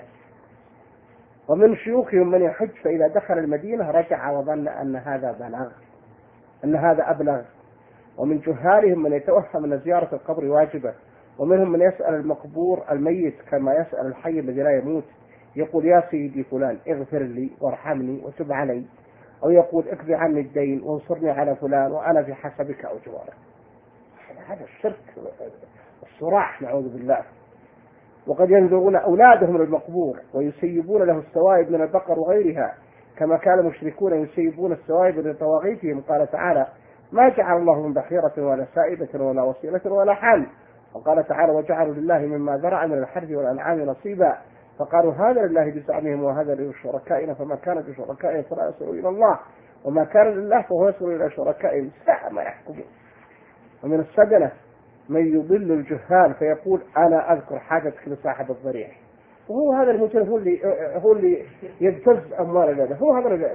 Speaker 1: ومن شيوخهم من يحج فإذا دخل المدينة رجع وظن أن هذا بلغ أن هذا أبلغ. ومن جهالهم من يتوهم أن زيارة القبر واجبة، ومنهم من يسأل المقبور الميت كما يسأل الحي الذي لا يموت، يقول يا سيدي فلان اغفر لي وارحمني وتب علي، أو يقول اقضي عني الدين وانصرني على فلان وأنا في حسبك أو جوارك. هذا الشرك الصراح نعوذ بالله. وقد ينذرون أولادهم للمقبور ويسيبون له السوائب من البقر وغيرها، كما كان المشركون يسيبون السوائب لطواغيتهم. قال تعالى ما جعل الله من بحيرة ولا سائبة ولا وصيلة ولا حال. وقال تعالى وجعلوا لله مما ذرع من الحرث والأنعام نصيبا، فقالوا هذا لله بزعمهم وهذا لشركائنا فما كان لشركائهم فلا يصل إلى الله وما كان لله فهو يصل إلى شركائهم ساء ما يحكمون. ومن السدنة من يضل الجهال فيقول أنا أذكر حاجتك لصاحب الضريح، وهو هذا المجرم هو اللي هو اللي يبتز أموال الناس، هو هذا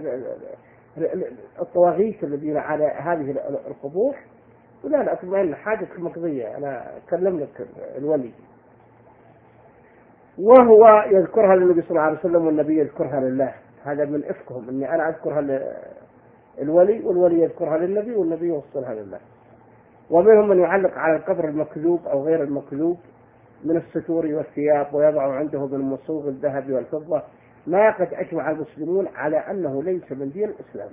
Speaker 1: الطواغيت الذين على هذه القبور. ولا لا أتمنى حاجتك مقضية، أنا أكلم لك الولي، وهو يذكرها للنبي صلى الله عليه وسلم والنبي يذكرها لله. هذا من إفكهم إني أنا أذكرها للولي والولي يذكرها للنبي والنبي يوصلها لله. ومنهم من يعلق على القبر المكذوب أو غير المكذوب من الستور والثياب ويضع عنده من مصوغ الذهب والفضة ما قد أجمع المسلمون على أنه ليس من دين الإسلام.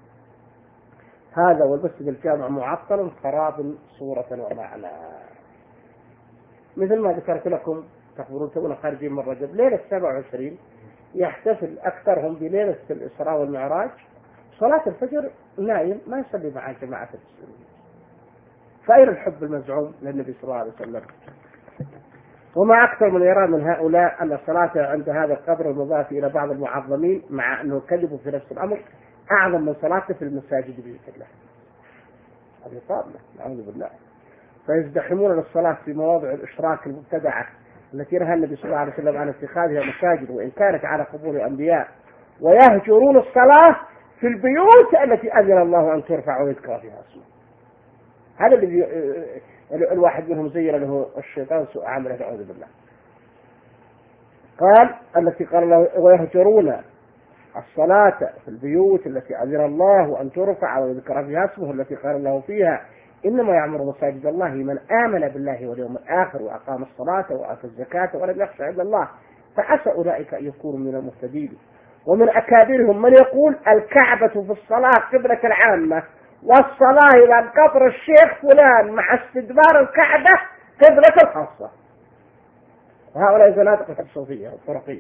Speaker 1: هذا والمسجد الجامع معطل خراب صورة ومعنى. مثل ما ذكرت لكم تخبرون تونا خارجين من رجب ليلة سبعة وعشرين يحتفل أكثرهم بليلة الإسراء والمعراج، صلاة الفجر نايم ما يصلي مع جماعة المسلمين. فأين الحب المزعوم للنبي صلى الله عليه وسلم؟ وما أكثر من يرى من هؤلاء أن الصلاة عند هذا القبر المضاف إلى بعض المعظمين مع أنه كذبوا في نفس الأمر أعظم من صلاته في المساجد بإذن الله. هذه طابلة نعوذ بالله. فيزدحمون للصلاة في مواضع الإشراك المبتدعة التي نهى النبي صلى الله عليه وسلم عن اتخاذها مساجد وإن كانت على قبور الأنبياء، ويهجرون الصلاة في البيوت التي أذن الله أن ترفع ويذكر فيها اسمه. هذا الذي الواحد منهم زين له الشيطان سوء عمله نعوذ بالله. قال التي قال الله ويهجرون الصلاة في البيوت التي أذن الله أن ترفع ويذكر فيها اسمه التي قال الله فيها إنما يعمر مساجد الله من آمن بالله واليوم الآخر وأقام الصلاة وآتى الزكاة ولم يخشى إلا الله فعسى أولئك أن يكونوا من المهتدين. ومن أكابرهم من يقول الكعبة في الصلاة قبلة العامة والصلاة إلى قبر الشيخ فلان مع استدبار الكعبة قبلة الخاصة. وهؤلاء زنادقة الصوفية والطرقية.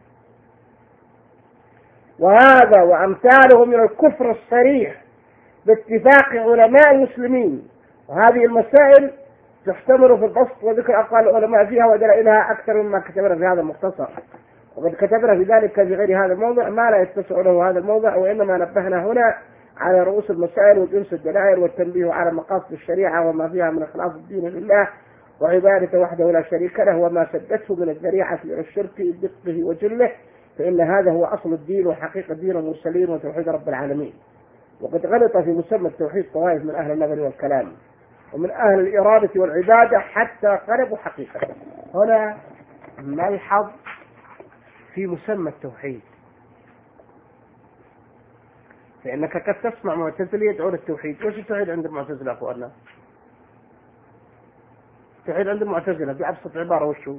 Speaker 1: وهذا وأمثاله من الكفر الصريح باتفاق علماء المسلمين. وهذه المسائل تحتمل في البسط وذكر أقوال العلماء فيها ودلائلها أكثر مما كتبنا في هذا المختصر، وقد كتبنا في ذلك في غير هذا الموضع ما لا يتسع له هذا الموضع، وإنما نبهنا هنا على رؤوس المسائل وجنس الدلائل والتنبيه على مقاصد الشريعة وما فيها من إخلاص الدين لله وعبادة وحده لا شريك له وما سدته من الذريعة إلى الشرك بدقه وجله، فإن هذا هو أصل الدين وحقيقة دين المرسلين وتوحيد رب العالمين. وقد غلط في مسمى التوحيد طوائف من أهل النظر والكلام ومن أهل الإرادة والعبادة حتى قلبوا حقيقة. هنا نلحظ في مسمى التوحيد فإنك قد تسمع معتزلي يدعون التوحيد. وش التوحيد عند المعتزلة أخواننا؟ التوحيد عند المعتزلة بأبسط عبارة وشو؟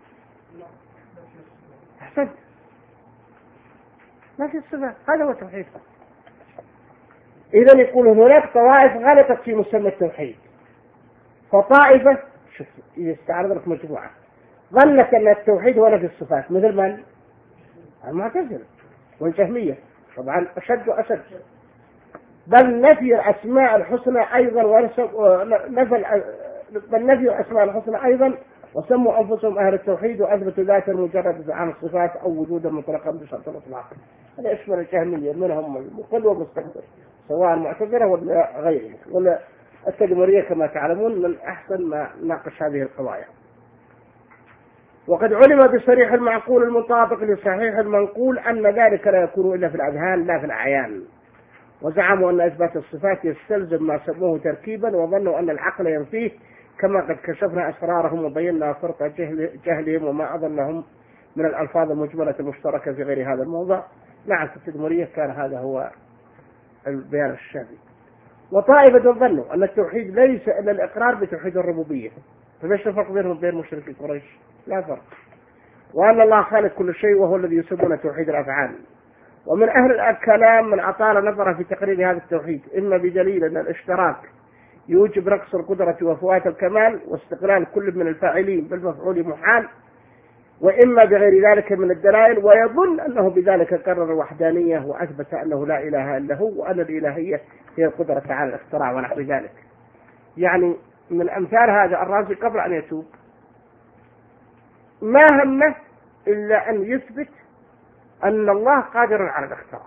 Speaker 1: أحسنت، ما في الصفات، هذا هو التوحيد. إذا يقول هناك طوائف غلطت في مسمى التوحيد. فطائفة شوف يستعرض لك مجموعة ظنت أن التوحيد هو نفي الصفات، مثل من؟ المعتزلة والجهمية طبعا أشد وأشد، بل نفي الأسماء الحسنى أيضا ونفي بل نفي الأسماء الحسنى أيضا، وسموا أنفسهم أهل التوحيد وأثبتوا ذات مجرد عن الصفات أو وجودا مطلقا بشرط الإطلاق. هذا يشمل الجهمية منهم المقل والمستكبر سواء المعتزلة ولا غيرهم ولا التدمرية كما تعلمون من أحسن ما ناقش هذه القضايا. وقد علم بصريح المعقول المطابق لصحيح المنقول أن ذلك لا يكون إلا في الأذهان لا في الأعيان، وزعموا أن إثبات الصفات يستلزم ما سموه تركيبا، وظنوا أن العقل ينفيه، كما قد كشفنا أسرارهم وبينا فرط جهل جهلهم وما أضلهم من الألفاظ المجملة المشتركة في غير هذا الموضع. نعم في التدمرية كان هذا هو البيان الشافي. وطائفة ظنوا أن التوحيد ليس إلا الإقرار بتوحيد الربوبية، فليس الفرق بينهم وبين مشركي قريش؟ لا فرق. وأن الله خالق كل شيء وهو الذي يسمونه توحيد الأفعال. ومن أهل الكلام من أطال نظره في تقرير هذا التوحيد، إما بدليل أن الاشتراك يوجب نقص القدرة وفوات الكمال واستقلال كل من الفاعلين بالمفعول محال، وإما بغير ذلك من الدلائل، ويظن أنه بذلك قرر الوحدانية وأثبت أنه لا إله إلا هو، وأن الإلهية هي القدرة على الاختراع ونحو ذلك. يعني من أمثال هذا الرازي قبل أن يتوب ما همه إلا أن يثبت أن الله قادر على الاختراع.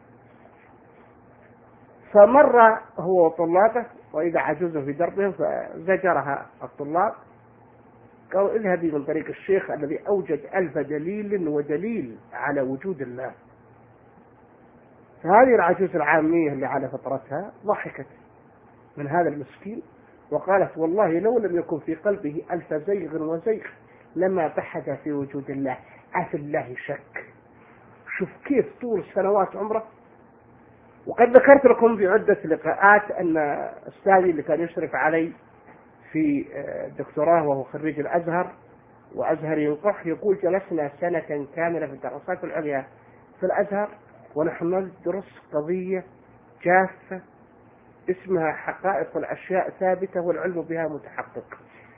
Speaker 1: فمر هو وطلابه وإذا عجوز في دربهم فزجرها الطلاب قالوا اذهبي من طريق الشيخ الذي أوجد ألف دليل ودليل على وجود الله. فهذه العجوز العامية اللي على فطرتها ضحكت من هذا المسكين وقالت والله لو لم يكن في قلبه ألف زيغ وزيغ لما بحث في وجود الله، أفي الله شك. شوف كيف طول سنوات عمره. وقد ذكرت لكم في عدة لقاءات أن أستاذي اللي كان يشرف علي في الدكتوراه وهو خريج الأزهر وأزهر ينقح يقول جلسنا سنة كاملة في الدراسات العليا في الأزهر ونحن ندرس قضية جافة اسمها حقائق الأشياء ثابتة والعلم بها متحقق.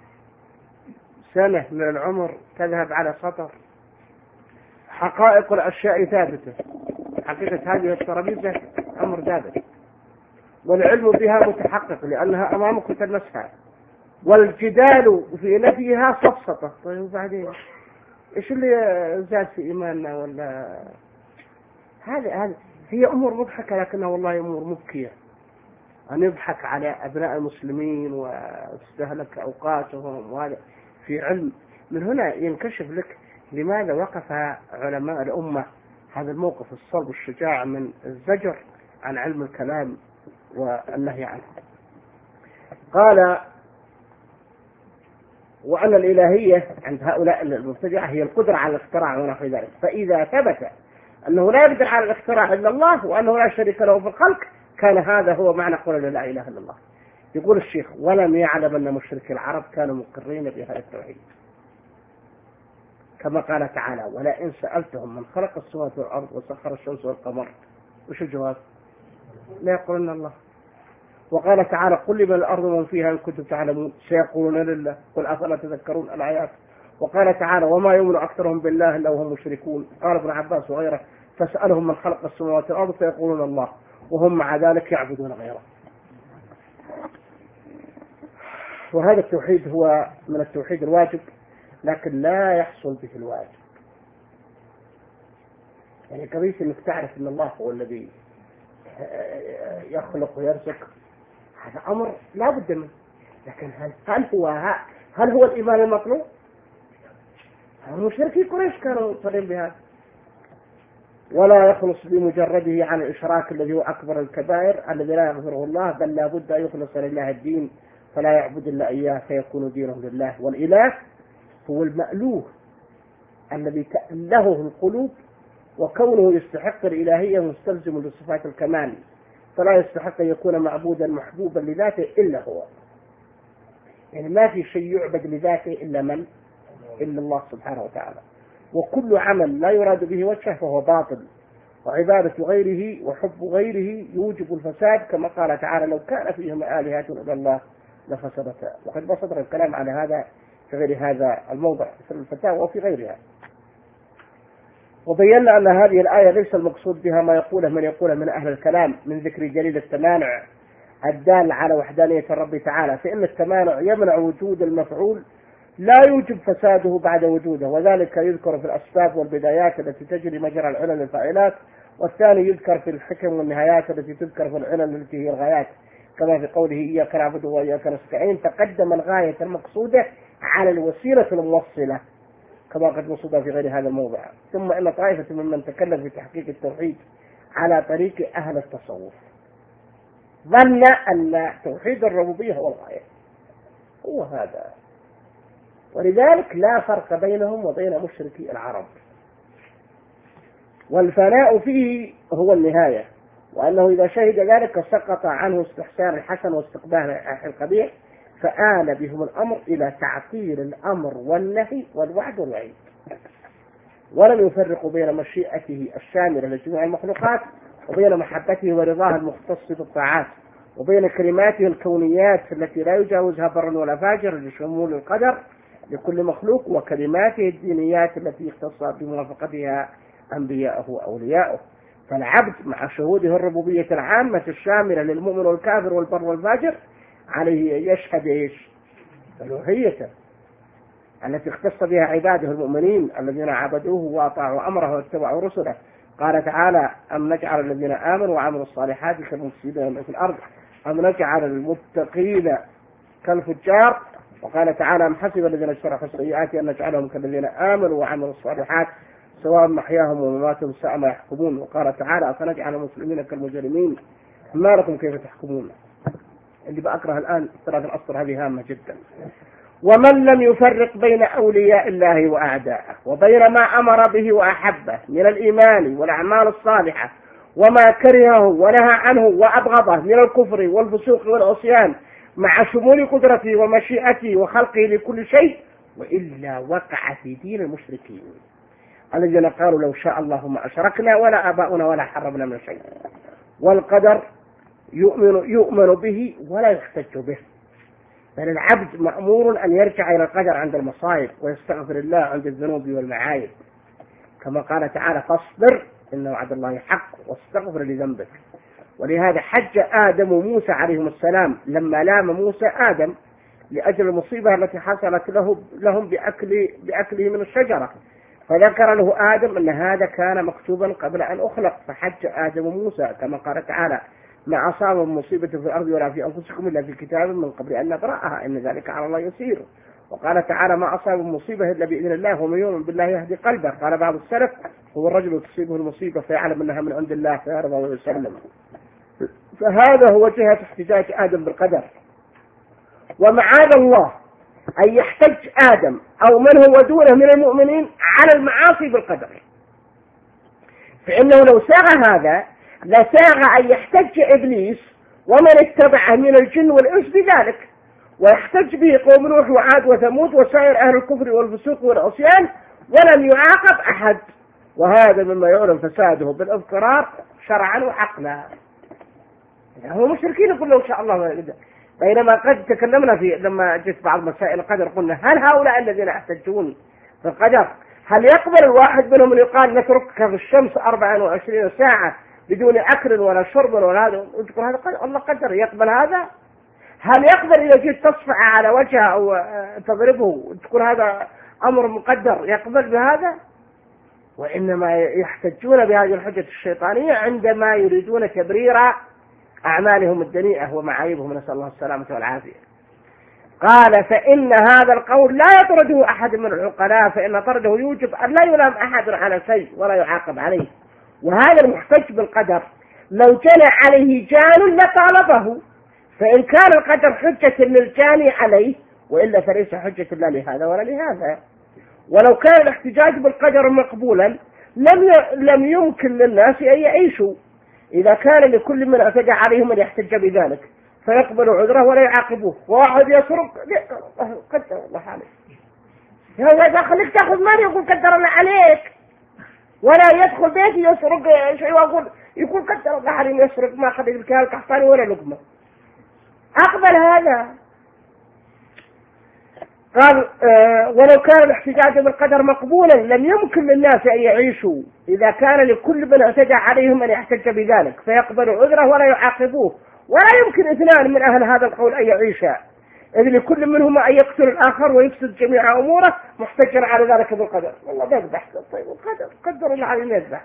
Speaker 1: سنة من العمر تذهب على سطر حقائق الأشياء ثابتة، حقيقة هذه الترابيزة أمر ثابت والعلم بها متحقق لأنها أمامك تلمسها، والجدال في نفيها سفسطة. طيب وبعدين إيش اللي زاد في إيماننا؟ ولا هذه هذه هي أمور مضحكة لكنها والله أمور مبكية. أن يضحك على أبناء المسلمين وتستهلك أوقاتهم وهذا في علم. من هنا ينكشف لك لماذا وقف علماء الأمة هذا الموقف الصلب الشجاع من الزجر عن علم الكلام والنهي عنه. قال وأن الإلهية عند هؤلاء المبتدعة هي القدرة على الاختراع ونحو ذلك، فإذا ثبت أنه لا يقدر على الاختراع إلا الله وأنه لا شريك له في الخلق كان هذا هو معنى قول لا إله إلا الله. يقول الشيخ ولم يعلم أن مشركي العرب كانوا مقرين بهذا التوحيد، كما قال تعالى ولئن سألتهم من خلق السماوات والأرض وسخر الشمس والقمر، وش الجواب؟ لا يقولون الله. وقال تعالى قل لمن الأرض ومن فيها إن كنتم تعلمون سيقولون لله قل أفلا تذكرون الآيات. وقال تعالى وما يؤمن أكثرهم بالله إلا وهم مشركون. قال ابن عباس وغيره فاسألهم من خلق السماوات والأرض فيقولون الله وهم مع ذلك يعبدون غيره. وهذا التوحيد هو من التوحيد الواجب لكن لا يحصل به الواجب. يعني قضية انك تعرف ان الله هو الذي يخلق ويرزق هذا امر لا بد منه، لكن هل هل هو هل هو الايمان المطلوب؟ المشركي قريش كانوا مقرين بهذا. ولا يخلص بمجرده عن الاشراك الذي هو اكبر الكبائر الذي لا يغفره الله، بل لا بد ان يخلص لله الدين فلا يعبد الا اياه فيكون دينه لله. والاله هو المألوه الذي تألهه القلوب وكونه يستحق الإلهية مستلزم لصفات الكمال، فلا يستحق أن يكون معبودا محبوبا لذاته إلا هو. يعني ما في شيء يعبد لذاته إلا من؟ إلا الله سبحانه وتعالى. وكل عمل لا يراد به وجهه فهو باطل، وعبادة غيره وحب غيره يوجب الفساد، كما قال تعالى: لو كان فيهما آلهة إلا الله لفسدتا. وقد بسط الكلام على هذا في غير هذا الموضع في الفتاوى وفي غيرها. وبينا أن هذه الآية ليس المقصود بها ما يقوله من يقوله من أهل الكلام من ذكر دليل التمانع الدال على وحدانية الرب تعالى، فإن التمانع يمنع وجود المفعول لا يوجب فساده بعد وجوده، وذلك يذكر في الأسباب والبدايات التي تجري مجرى العلل الفاعلات، والثاني يذكر في الحكم والنهايات التي تذكر في العلل التي هي الغايات، كما في قوله: إياك نعبد وإياك نستعين، تقدم الغاية المقصودة على الوسيلة الموصلة، كما قد وصف في غير هذا الموضع. ثم إن طائفة ممن تكلم في تحقيق التوحيد على طريق أهل التصوف ظن أن توحيد الربوبية هو الغاية، هو هذا، ولذلك لا فرق بينهم وبين مشركي العرب، والفناء فيه هو النهاية، وأنه إذا شهد ذلك سقط عنه استحسان الحسن واستقبال القبيح، فآل بهم الأمر إلى تعطيل الأمر والنهي والوعد والوعيد، ولم يفرقوا بين مشيئته الشاملة لجميع المخلوقات وبين محبته ورضاه المختص بالطاعات، وبين كلماته الكونيات التي لا يجاوزها بر ولا فاجر لشمول القدر لكل مخلوق، وكلماته الدينيات التي اختص بموافقتها أنبياءه وأولياءه. فالعبد مع شهوده الربوبية العامة الشاملة للمؤمن والكافر والبر والفاجر عليه أن يشهد إيش؟ ألوهيته التي اختص بها عباده المؤمنين الذين عبدوه وأطاعوا أمره واتبعوا رسله. قال تعالى: أم نجعل الذين آمنوا وعملوا الصالحات كالمفسدين في الأرض أم نجعل المتقين كالفجار. وقال تعالى: أم حسب الذين اجترحوا السيئات أن نجعلهم كالذين آمنوا وعملوا الصالحات سواء محياهم ومماتهم ساء ما يحكمون. وقال تعالى: أفنجعل المسلمين كالمجرمين ما لكم كيف تحكمون. اللي بأكره الآن ثلاث الأسطر هذه هامة جدا. ومن لم يفرق بين أولياء الله وأعدائه وبين ما أمر به وأحبه من الإيمان والأعمال الصالحة وما كرهه ونهى عنه وأبغضه من الكفر والفسوق والعصيان مع شمول قدرته ومشيئته وخلقه لكل شيء، وإلا وقع في دين المشركين الذين قالوا: لو شاء الله ما أشركنا ولا آباؤنا ولا حرمنا من شيء. والقدر يؤمن, يؤمن به ولا يحتج به، بل العبد مأمور أن يرجع إلى القدر عند المصائب ويستغفر الله عند الذنوب والمعايب، كما قال تعالى: فاصبر إن وعد الله حق واستغفر لذنبك. ولهذا حج آدم وموسى عليهم السلام لما لام موسى آدم لأجل المصيبة التي حصلت له لهم بأكل بأكله من الشجرة، فذكر له آدم أن هذا كان مكتوبا قبل أن أخلق، فحج آدم وموسى كما قال تعالى: ما أصاب من مصيبة في الأرض ولا في أنفسكم إلا في كتاب من قبل أن نبرأها إن ذلك على الله يسير. وقال تعالى: ما أصاب من مصيبة إلا بإذن الله ومن يؤمن بالله يهدي قلبه. قال بعض السلف: هو الرجل تصيبه المصيبة فيعلم أنها من عند الله فيرضى ويسلم. فهذا هو جهة احتجاج آدم بالقدر. ومعاذ الله أن يحتج آدم أو من هو دونه من المؤمنين على المعاصي بالقدر، فإنه لو ساغ هذا لساغ أن يحتج إبليس ومن اتبعه من الجن والإنس بذلك، ويحتج به قوم نوح وعاد وثمود وسائر أهل الكفر والفسوق والعصيان ولم يعاقب أحد، وهذا مما يعلم فساده بالاضطرار شرعا وعقلا. يعني هم مشركين يقول لو شاء الله، بينما قد تكلمنا في لما جت بعض مسائل القدر قلنا: هل هؤلاء الذين يحتجون في القدر هل يقبل الواحد منهم أن يقال نتركك في الشمس أربعة وعشرين ساعة بدون أكل ولا شرب ولا هذا، وتقول هذا قدر الله قدر؟ يقبل هذا؟ هل يقبل إذا جيت تصفع على وجهه أو تضربه وتقول هذا أمر مقدر يقبل بهذا؟ وإنما يحتجون بهذه الحجة الشيطانية عندما يريدون تبرير أعمالهم الدنيئة ومعايبهم، نسأل الله السلامة والعافية. قال: فإن هذا القول لا يطرده أحد من العقلاء، فإن طرده يوجب أن لا يلام أحد على شيء ولا يعاقب عليه. وهذا المحتج بالقدر لو جنى عليه جان لطالبه، فإن كان القدر حجة للجاني عليه، وإلا فليس حجة لا لهذا ولا لهذا. ولو كان الاحتجاج بالقدر مقبولا لم ي... لم يمكن للناس أن يعيشوا إذا كان لكل من اعتدى عليهم أن يحتج بذلك فيقبلوا عذره ولا يعاقبوه. واحد يسرق قدر الله عليك، يا خليك تأخذ مالي يقول قدر الله عليك، ولا يدخل بيتي يسرق شيء ويقول يقول قدر الله عليه يسرق ما أخذ الكال كحطاني ولا لقمة. أقبل هذا. قال آه ولو كان الاحتجاج بالقدر مقبولا لم يمكن للناس أن يعيشوا إذا كان لكل من اعتدى عليهم أن يحتج بذلك فيقبلوا عذره ولا يعاقبوه. ولا يمكن اثنان من أهل هذا القول أن يعيشا، إذ لكل منهما أن يقتل الآخر ويفسد جميع أموره محتجا على ذلك بالقدر. والله بيذبح. طيب القدر قدر الله عليه يذبح.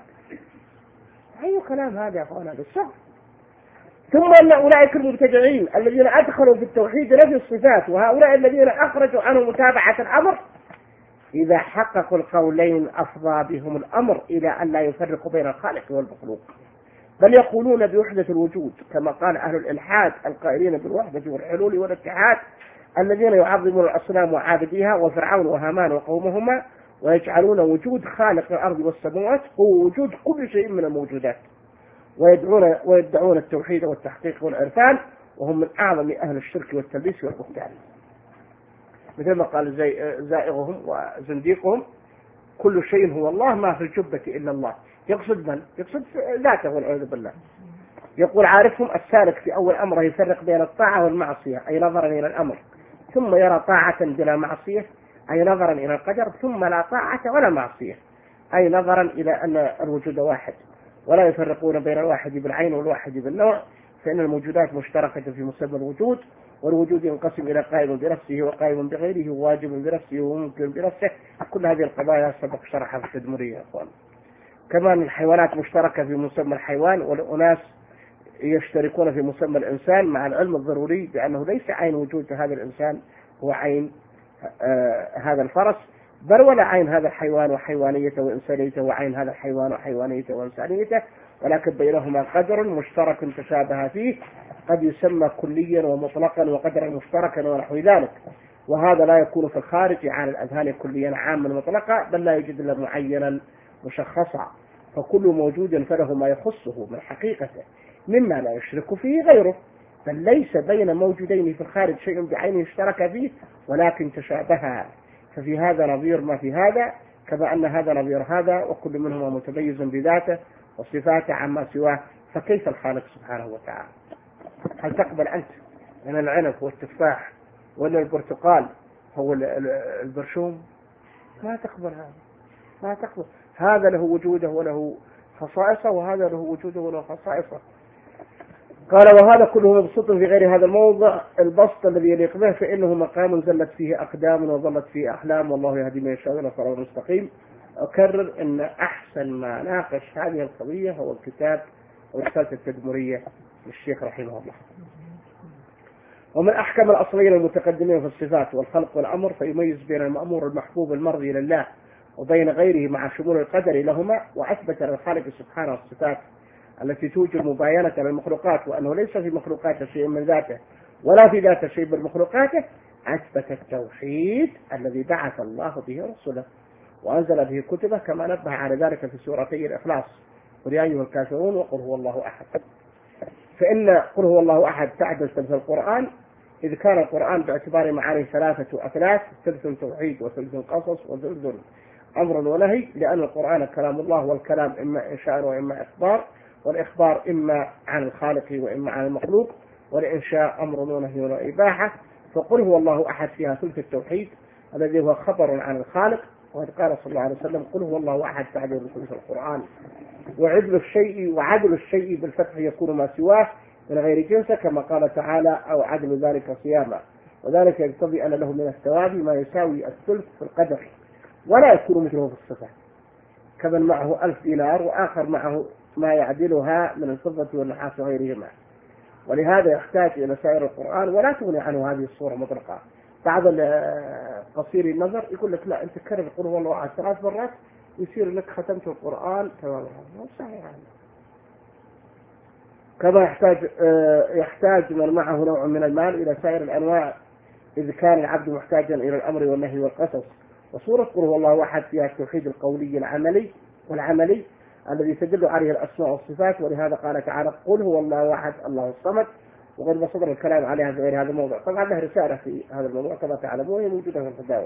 Speaker 1: أي كلام هذا يا أخوان؟ هذا الشر. ثم أن أولئك المبتدعين الذين أدخلوا في التوحيد نفي الصفات وهؤلاء الذين أخرجوا عنه متابعة الأمر إذا حققوا القولين أفضى بهم الأمر إلى أن لا يفرقوا بين الخالق والمخلوق، بل يقولون بوحدة الوجود كما قال أهل الإلحاد القائلين بالوحدة والحلول والاتحاد الذين يعظمون الأصنام وعابديها وفرعون وهامان وقومهما ويجعلون وجود خالق الأرض والسماوات هو وجود كل شيء من الموجودات، ويدعون ويدعون التوحيد والتحقيق والعرفان وهم من أعظم أهل الشرك والتلبيس والبهتان. مثل ما قال زي زائغهم وزنديقهم كل شيء هو الله ما في الجبة إلا الله. يقصد من؟ يقصد ذاته والعياذ بالله. يقول عارفهم السالك في أول أمره يفرق بين الطاعة والمعصية أي نظرا إلى الأمر، ثم يرى طاعة بلا معصية أي نظرا إلى القدر، ثم لا طاعة ولا معصية أي نظرا إلى أن الوجود واحد، ولا يفرقون بين الواحد بالعين والواحد بالنوع، فإن الموجودات مشتركة في مسمى الوجود، والوجود ينقسم إلى قائم بنفسه وقائم بغيره وواجب بنفسه وممكن بنفسه. كل هذه القضايا سبق شرحها في التدمرية يا أخوان. كمان الحيوانات مشتركة في مسمى الحيوان، والأناس يشتركون في مسمى الإنسان مع العلم الضروري بأنه ليس عين وجود هذا الإنسان هو عين آه هذا الفرس، بل ولا عين هذا الحيوان وحيوانيته وإنسانيته وعين هذا الحيوان وحيوانيته وإنسانيته، ولكن بينهما قدر مشترك تشابه فيه قد يسمى كليا ومطلقا وقدرا مشتركا ونحو ذلك، وهذا لا يكون في الخارج عن الأذهان كليا عاما مطلقا، بل لا يوجد إلا معينا مشخصا، فكل موجود فله ما يخصه من حقيقته مما لا يشرك فيه غيره، بل ليس بين موجودين في الخارج شيء بعينه اشترك فيه ولكن تشابها، ففي هذا نظير ما في هذا كما أن هذا نظير هذا، وكل منهما متميز بذاته وصفاته عما سواه، فكيف الخالق سبحانه وتعالى؟ هل تقبل أنت من العنب والتفاح ولا البرتقال هو البرشوم؟ ما تقبل هذا، ما تقبل. هذا له وجوده وله خصائصه، وهذا له وجوده وله خصائصه. قال وهذا كله مبسوط في غير هذا الموضع البسط الذي يليق به، فإنه مقام زلت فيه أقدام وظلت فيه أحلام، والله يهدي من يشاء إلى صراط مستقيم. أكرر أن أحسن ما ناقش هذه القضية هو الكتاب ورسالة التدمرية للشيخ رحمه الله. ومن أحكم الأصلين المتقدمين في الصفات والخلق والأمر فيميز بين المأمور المحبوب المرضي لله وبين غيره مع شمول القدر لهما، وأثبت للخالق سبحانه الصفات التي توجب مباينة للمخلوقات وأنه ليس في مخلوقاته شيء من ذاته ولا في ذاته شيء من مخلوقاته. أثبت التوحيد الذي بعث الله به رسله وأنزل به كتبه كما نبه على ذلك في سورتي الإخلاص قل يا أيها الكافرون وقل هو الله أحد. فإن قل هو الله أحد تعدل ثلث القرآن، إذ كان القرآن باعتبار معاني ثلاثة أثلاث، ثلث توحيد وثلث قصص وثلث أمر ونهي، لأن القرآن كلام الله، والكلام إما إنشاء وإما إخبار، والإخبار إما عن الخالق وإما عن المخلوق، والإنشاء أمر ونهي وإباحة. فقل هو الله أحد فيها ثلث التوحيد الذي هو خبر عن الخالق، وقد قال صلى الله عليه وسلم قل هو الله أحد تعدل ثلث القرآن. وعدل الشيء وعدل الشيء بالفتح يكون ما سواه من غير جنسه كما قال تعالى أو عدل ذلك صياما، وذلك يقتضي أن له من الثواب ما يساوي الثلث في القدر، ولا يكون مثله في الصفة، كمن معه ألف دينار وآخر معه ما يعدلها من الفضة والنحاس وغيرهما. ولهذا يحتاج إلى سائر القرآن ولا تغني عنه هذه الصورة مطلقة. بعض قصير النظر يقول لك لا أنت كرر قل هو الله أحد ثلاث مرات يصير لك ختمت القرآن تماما، مو صحيح. كما يحتاج يحتاج من معه نوع من المال إلى سائر الأنواع إذ كان العبد محتاجا إلى الأمر والنهي والقصص. وصورة قل هو الله أحد فيها التوحيد القولي العملي والعملي الذي تدل عليه الأسماء والصفات. ولهذا قال تعالى قل هو الله أحد الله الصمد، وقد بصدر الكلام عليها في غير هذا الموضوع. طبعا له رسالة في هذا الموضوع كما تعلمون وهي موجودة في الفتاوى.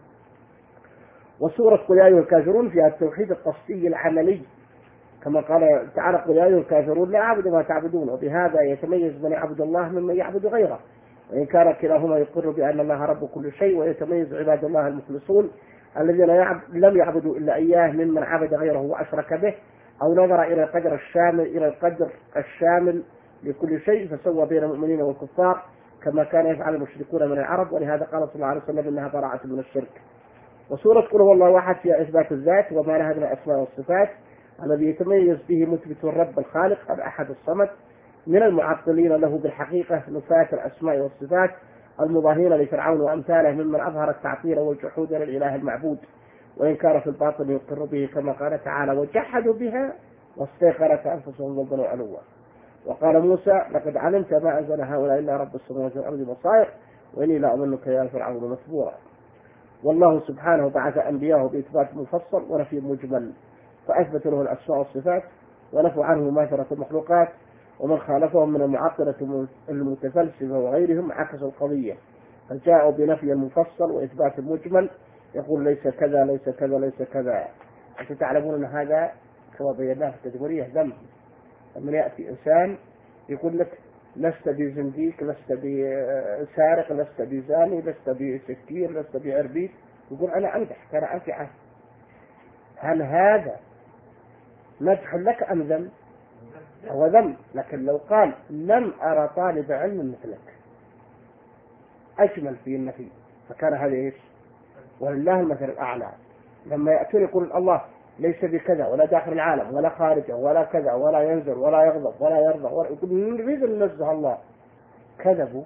Speaker 1: وسورة قل يا أيها الكافرون فيها التوحيد القصدي العملي كما قال تعالى قل يا أيها الكافرون لا أعبد ما تعبدون، وبهذا يتميز من يعبد الله ممن يعبد غيره، وإن كان كلاهما يقر بأن الله رب كل شيء. ويتميز عباد الله المخلصون الذين يعب... لم يعبدوا إلا إياه ممن عبد غيره وأشرك به أو نظر إلى القدر الشامل إلى القدر الشامل لكل شيء فسوى بين المؤمنين والكفار كما كان يفعل المشركون من العرب. ولهذا قال صلى الله عليه وسلم إنها براءة من الشرك. وسورة قل هو الله أحد فيها إثبات الذات وما لها من الأسماء والصفات الذي يتميز به مثبت الرب الخالق الأحد الصمد من المعطلين له بالحقيقة نفاة الأسماء والصفات المضاهين لفرعون وأمثاله ممن أظهر التعطيل والجحود للإله المعبود، وإن كان في الباطن يقر به كما قال تعالى وجحدوا بها واستيقنت أنفسهم ظلما وعلوا. وقال موسى لقد علمت ما أنزل هؤلاء إلا رب السماوات والأرض بصائر وإني لا أظنك يا فرعون مثبورا. والله سبحانه بعث أنبياءه بإثبات مفصل ونفي مجمل، فأثبت له الأسماء والصفات ونفوا عنه مماثلة المخلوقات، ومن خالفهم من المعطلة المتفلسفة وغيرهم عكسوا القضية فجاءوا بنفي مفصل وإثبات مجمل يقول ليس كذا ليس كذا ليس كذا. أنتم تعلمون أن هذا كما بيناه في التدبيرية ذنب. لما يأتي إنسان يقول لك لست بزنديق لست بسارق لست بزاني لست بسكير لست بعربيد، يقول أنا أمدح أنا أنفعه، هل هذا مدح لك أم ذنب؟ هو ذنب. لكن لو قال لم أرى طالب علم مثلك أجمل في النفي فكان هذا إيش؟ ولله المثل الأعلى. لما يأتون يقول الله ليس بكذا ولا داخل العالم ولا خارجه ولا كذا ولا ينزل ولا يغضب ولا يرضى ولا يقول نريد أن ننزه الله، كذبوا.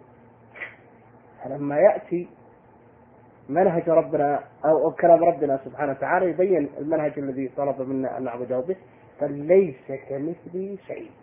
Speaker 1: فلما يأتي منهج ربنا أو كلام ربنا سبحانه وتعالى يبين المنهج الذي طلب منا أن نعبده به فليس كمثله شيء.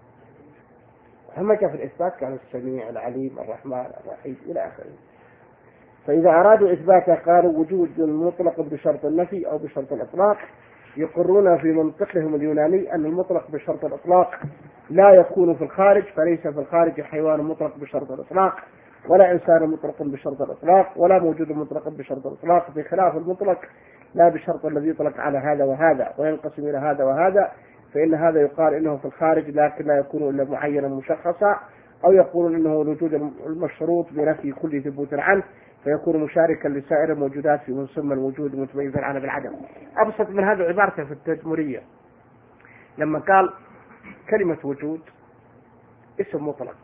Speaker 1: وهم جاء في الإثبات كان السميع العليم الرحمن الرحيم إلى آخره. فإذا أرادوا إثباته قالوا وجود مطلق بشرط النفي أو بشرط الإطلاق، يقرون في منطقهم اليوناني أن المطلق بشرط الإطلاق لا يكون في الخارج، فليس في الخارج حيوان مطلق بشرط الإطلاق ولا إنسان مطلق بشرط الإطلاق ولا موجود مطلق بشرط الإطلاق، بخلاف المطلق لا بشرط الذي يطلق على هذا وهذا وينقسم إلى هذا وهذا، فإن هذا يقال إنه في الخارج لكن لا يكون إلا معينا مشخصا، أو يقول إنه الوجود المشروط بنفي كل ثبوت عنه فيكون مشاركا لسائر الموجودات في مسمى الوجود متميزا عنه بالعدم. أبسط من هذا عبارته في التدمرية لما قال كلمة وجود اسم مطلق،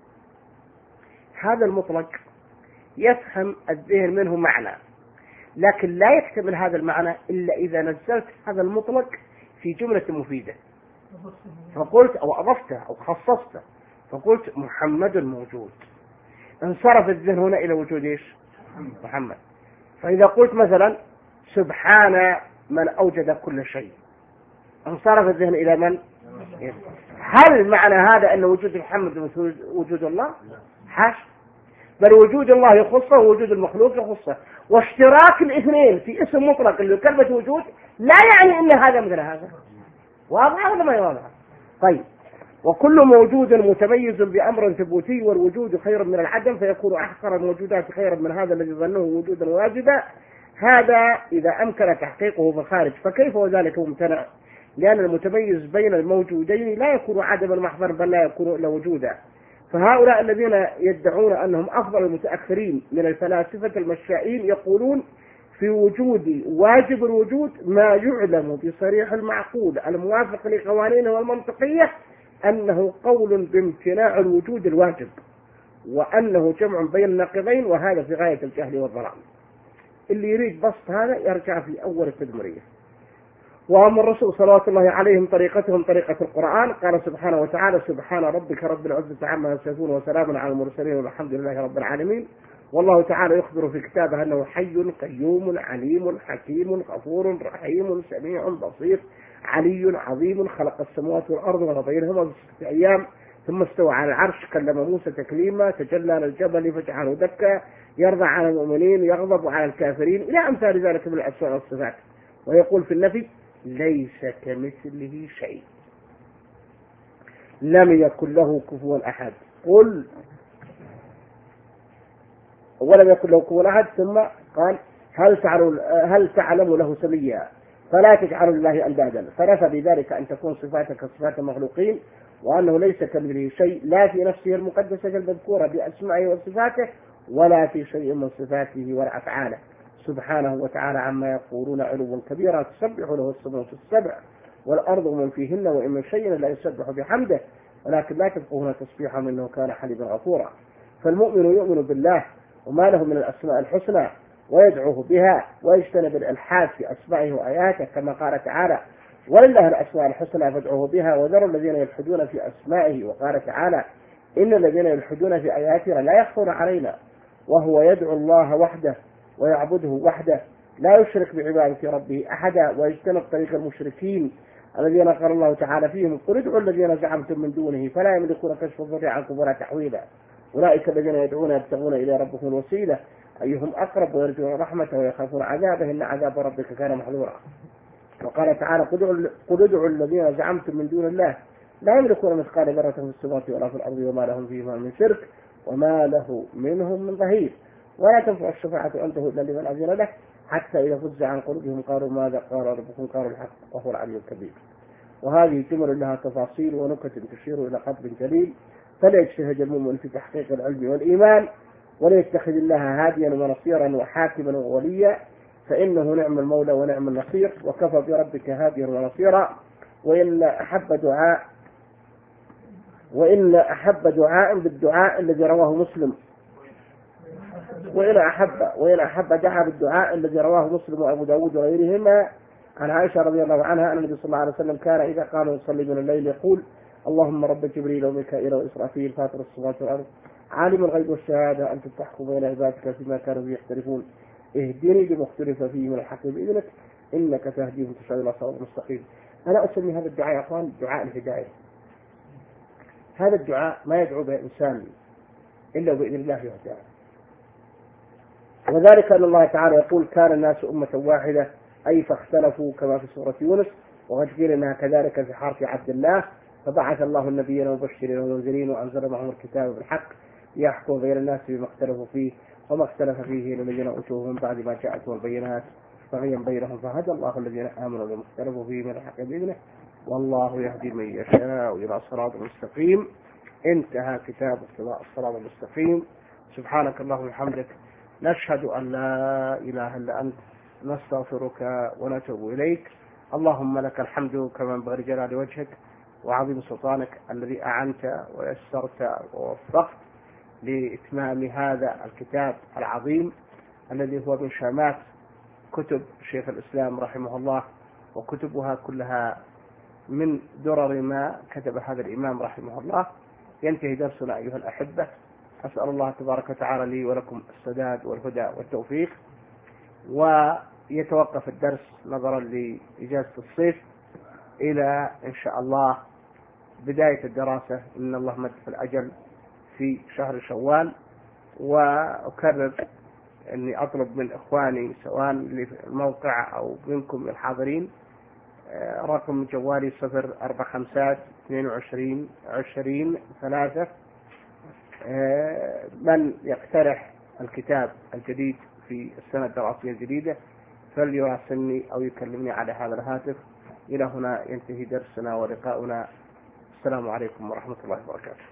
Speaker 1: هذا المطلق يفهم الذهن منه معنى لكن لا يحتمل هذا المعنى إلا إذا نزلت هذا المطلق في جملة مفيدة فقلت أو أضفته أو خصصته فقلت محمد موجود، انصرف الذهن هنا إلى وجود إيش؟ محمد. فإذا قلت مثلا سبحان من أوجد كل شيء انصرف الذهن إلى من؟ هل معنى هذا أن وجود محمد مثل وجود الله؟ حاش، بل وجود الله يخصه ووجود المخلوق يخصه، واشتراك الاثنين في اسم مطلق اللي كلمة وجود لا يعني أن هذا مثل هذا. واضح ولا ما واضح؟ طيب، وكل موجود متميز بأمر ثبوتي والوجود خير من العدم فيكون أحقر الموجودات خيرا من هذا الذي ظنه وجودا واجدا، هذا إذا أمكن تحقيقه في الخارج، فكيف وذلك ممتنع؟ لأن المتميز بين الموجودين لا يكون عدما محضا بل لا يكون إلا وجودا. فهؤلاء الذين يدعون أنهم أفضل المتأخرين من الفلاسفة المشائين يقولون في وجود واجب الوجود ما يعلم بصريح المعقول الموافق لقوانينه والمنطقية أنه قول بامتناع الوجود الواجب، وأنه جمع بين النقيضين، وهذا في غاية الجهل والضلال. اللي يريد بسط هذا يرجع في أول التدمرية. وأما الرسول صلوات الله عليهم طريقتهم طريقة القرآن، قال سبحانه وتعالى سبحان ربك رب العزة عما يصفون وسلام على المرسلين والحمد لله رب العالمين. والله تعالى يخبر في كتابه أنه حي قيوم عليم حكيم غفور رحيم سميع بصير علي عظيم خلق السماوات والأرض وما بينهما في ستة أيام ثم استوى على العرش كلم موسى تكليما تجلى للجبل فجعله دكا يرضى على المؤمنين يغضب على الكافرين إلى أمثال ذلك من الأسماء والصفات. ويقول في النفي ليس كمثله شيء، لم يكن له كفوا أحد. قل ولم يكن له كفوا أحد، ثم قال هل تعلم, هل تعلم له سميا فلا تجعلوا لله أندادا، فنفى بذلك أن تكون صفاتك كصفات المخلوقين، وأنه ليس كمثله شيء لا في نفسه المقدسة المذكورة بأسمائه وصفاته ولا في شيء من صفاته ولا أفعاله سبحانه وتعالى عما يقولون علوا كبيرا. تسبح له السماوات السبع والأرض ومن فيهن وإن من شيء لا يسبح بحمده ولكن لا تفقهون تسبيحهم إنه كان حليما غفورا. فالمؤمن يؤمن بالله وما له من الأسماء الحسنى ويدعوه بها ويجتنب الإلحاد في أسمائه وآياته كما قال تعالى ولله الأسماء الحسنى فادعوه بها وذروا الذين يلحدون في أسمائه. وقال تعالى إن الذين يلحدون في آياتنا لا يخفون علينا، وهو يدعو الله وحده ويعبده وحده لا يشرك بعبادة ربه أحدا ويجتنب طريق المشركين الذين قال الله تعالى فيهم قل ادعوا الذين زعمتم من دونه فلا يملكون كشف الضر عنكم ولا تحويلا أولئك الذين يدعون يبتغون إلى ربهم الوسيلة أيهم أقرب ويرجون رحمته ويخافون عذابه إن عذاب ربك كان محذورا. وقال تعالى قل ادعوا الذين زعمتم من دون الله لا يملكون مثقال ذرة في السماوات ولا في الأرض وما لهم فيهما من شرك وما له منهم من ظهير ولا تنفع الشفاعة عنده إلا لمن أذن له حتى إذا فزع عن قلوبهم قالوا ماذا قال ربكم قالوا الحق وهو العلي الكبير. وهذه جمل لها تفاصيل ونكت تشير إلى قدر جليل، فليجتهد المؤمن في تحقيق العلم والإيمان وليتخذ الله هاديا ونصيرا وحاكما ووليا فإنه نعم المولى ونعم النصير وكفى بربك هاديا ونصيرا. وإن أحب دعاء وإن أحب دعاء بالدعاء الذي رواه مسلم وإن أحب وإن أحب دعا بالدعاء الذي رواه مسلم وأبو داود وغيرهما عن عائشة رضي الله عنها أن النبي صلى الله عليه وسلم كان إذا قام يصلي من الليل يقول اللهم رب جبريل وميكائيل وإسرافيل فاطر السماوات والأرض عالم الغيب والشهادة أنت تحكم بين عبادك فيما كانوا فيه يختلفون اهدني لما اختلف فيه من الحق بإذنك إنك تهدي من تشاء إلى صراط مستقيم. أنا أسمي هذا الدعاء يا أخوان دعاء الهداية. هذا الدعاء ما يدعو به إنسان إلا بإذن الله يهدى، وذلك أن الله تعالى يقول كان الناس أمة واحدة أي فاختلفوا كما في سورة يونس، وقد قيل أنها كذلك في حرف عبد الله فبعث الله النبيين مبشرين ومنذرين وأنزل معهم الكتاب بالحق ليحكم بين الناس بما اختلفوا فيه وما اختلف فيه الذين أوتوه من بعد ما جاءتهم البينات بغيا بينهم فهدى الله الذين آمنوا بما اختلفوا فيه من الحق بإذنه والله يهدي من يشاء إلى صراط مستقيم. انتهى كتاب الصراط المستقيم. سبحانك اللهم وبحمدك نشهد أن لا إله إلا أنت نستغفرك ونتوب إليك. اللهم لك الحمد كما ينبغي لجلال وجهك وعظيم سلطانك الذي أعنت ويسرت ووفقت لإتمام هذا الكتاب العظيم الذي هو من شامات كتب شيخ الإسلام رحمه الله، وكتبها كلها من درر ما كتب هذا الإمام رحمه الله. ينتهي درسنا أيها الأحبة، أسأل الله تبارك وتعالى لي ولكم السداد والهدى والتوفيق، ويتوقف الدرس نظرا لإجازة الصيف إلى إن شاء الله بداية الدراسة إن الله مد في الأجل في شهر شوال. وأكرر أني أطلب من إخواني سواء للموقع أو منكم الحاضرين رقم جوالي صفر أربع خمسات اثنين وعشرين عشرين ثلاثة، من يقترح الكتاب الجديد في السنة الدراسية الجديدة فليراسلني أو يكلمني على هذا الهاتف. إلى هنا ينتهي درسنا ولقاؤنا. السلام عليكم ورحمة الله وبركاته.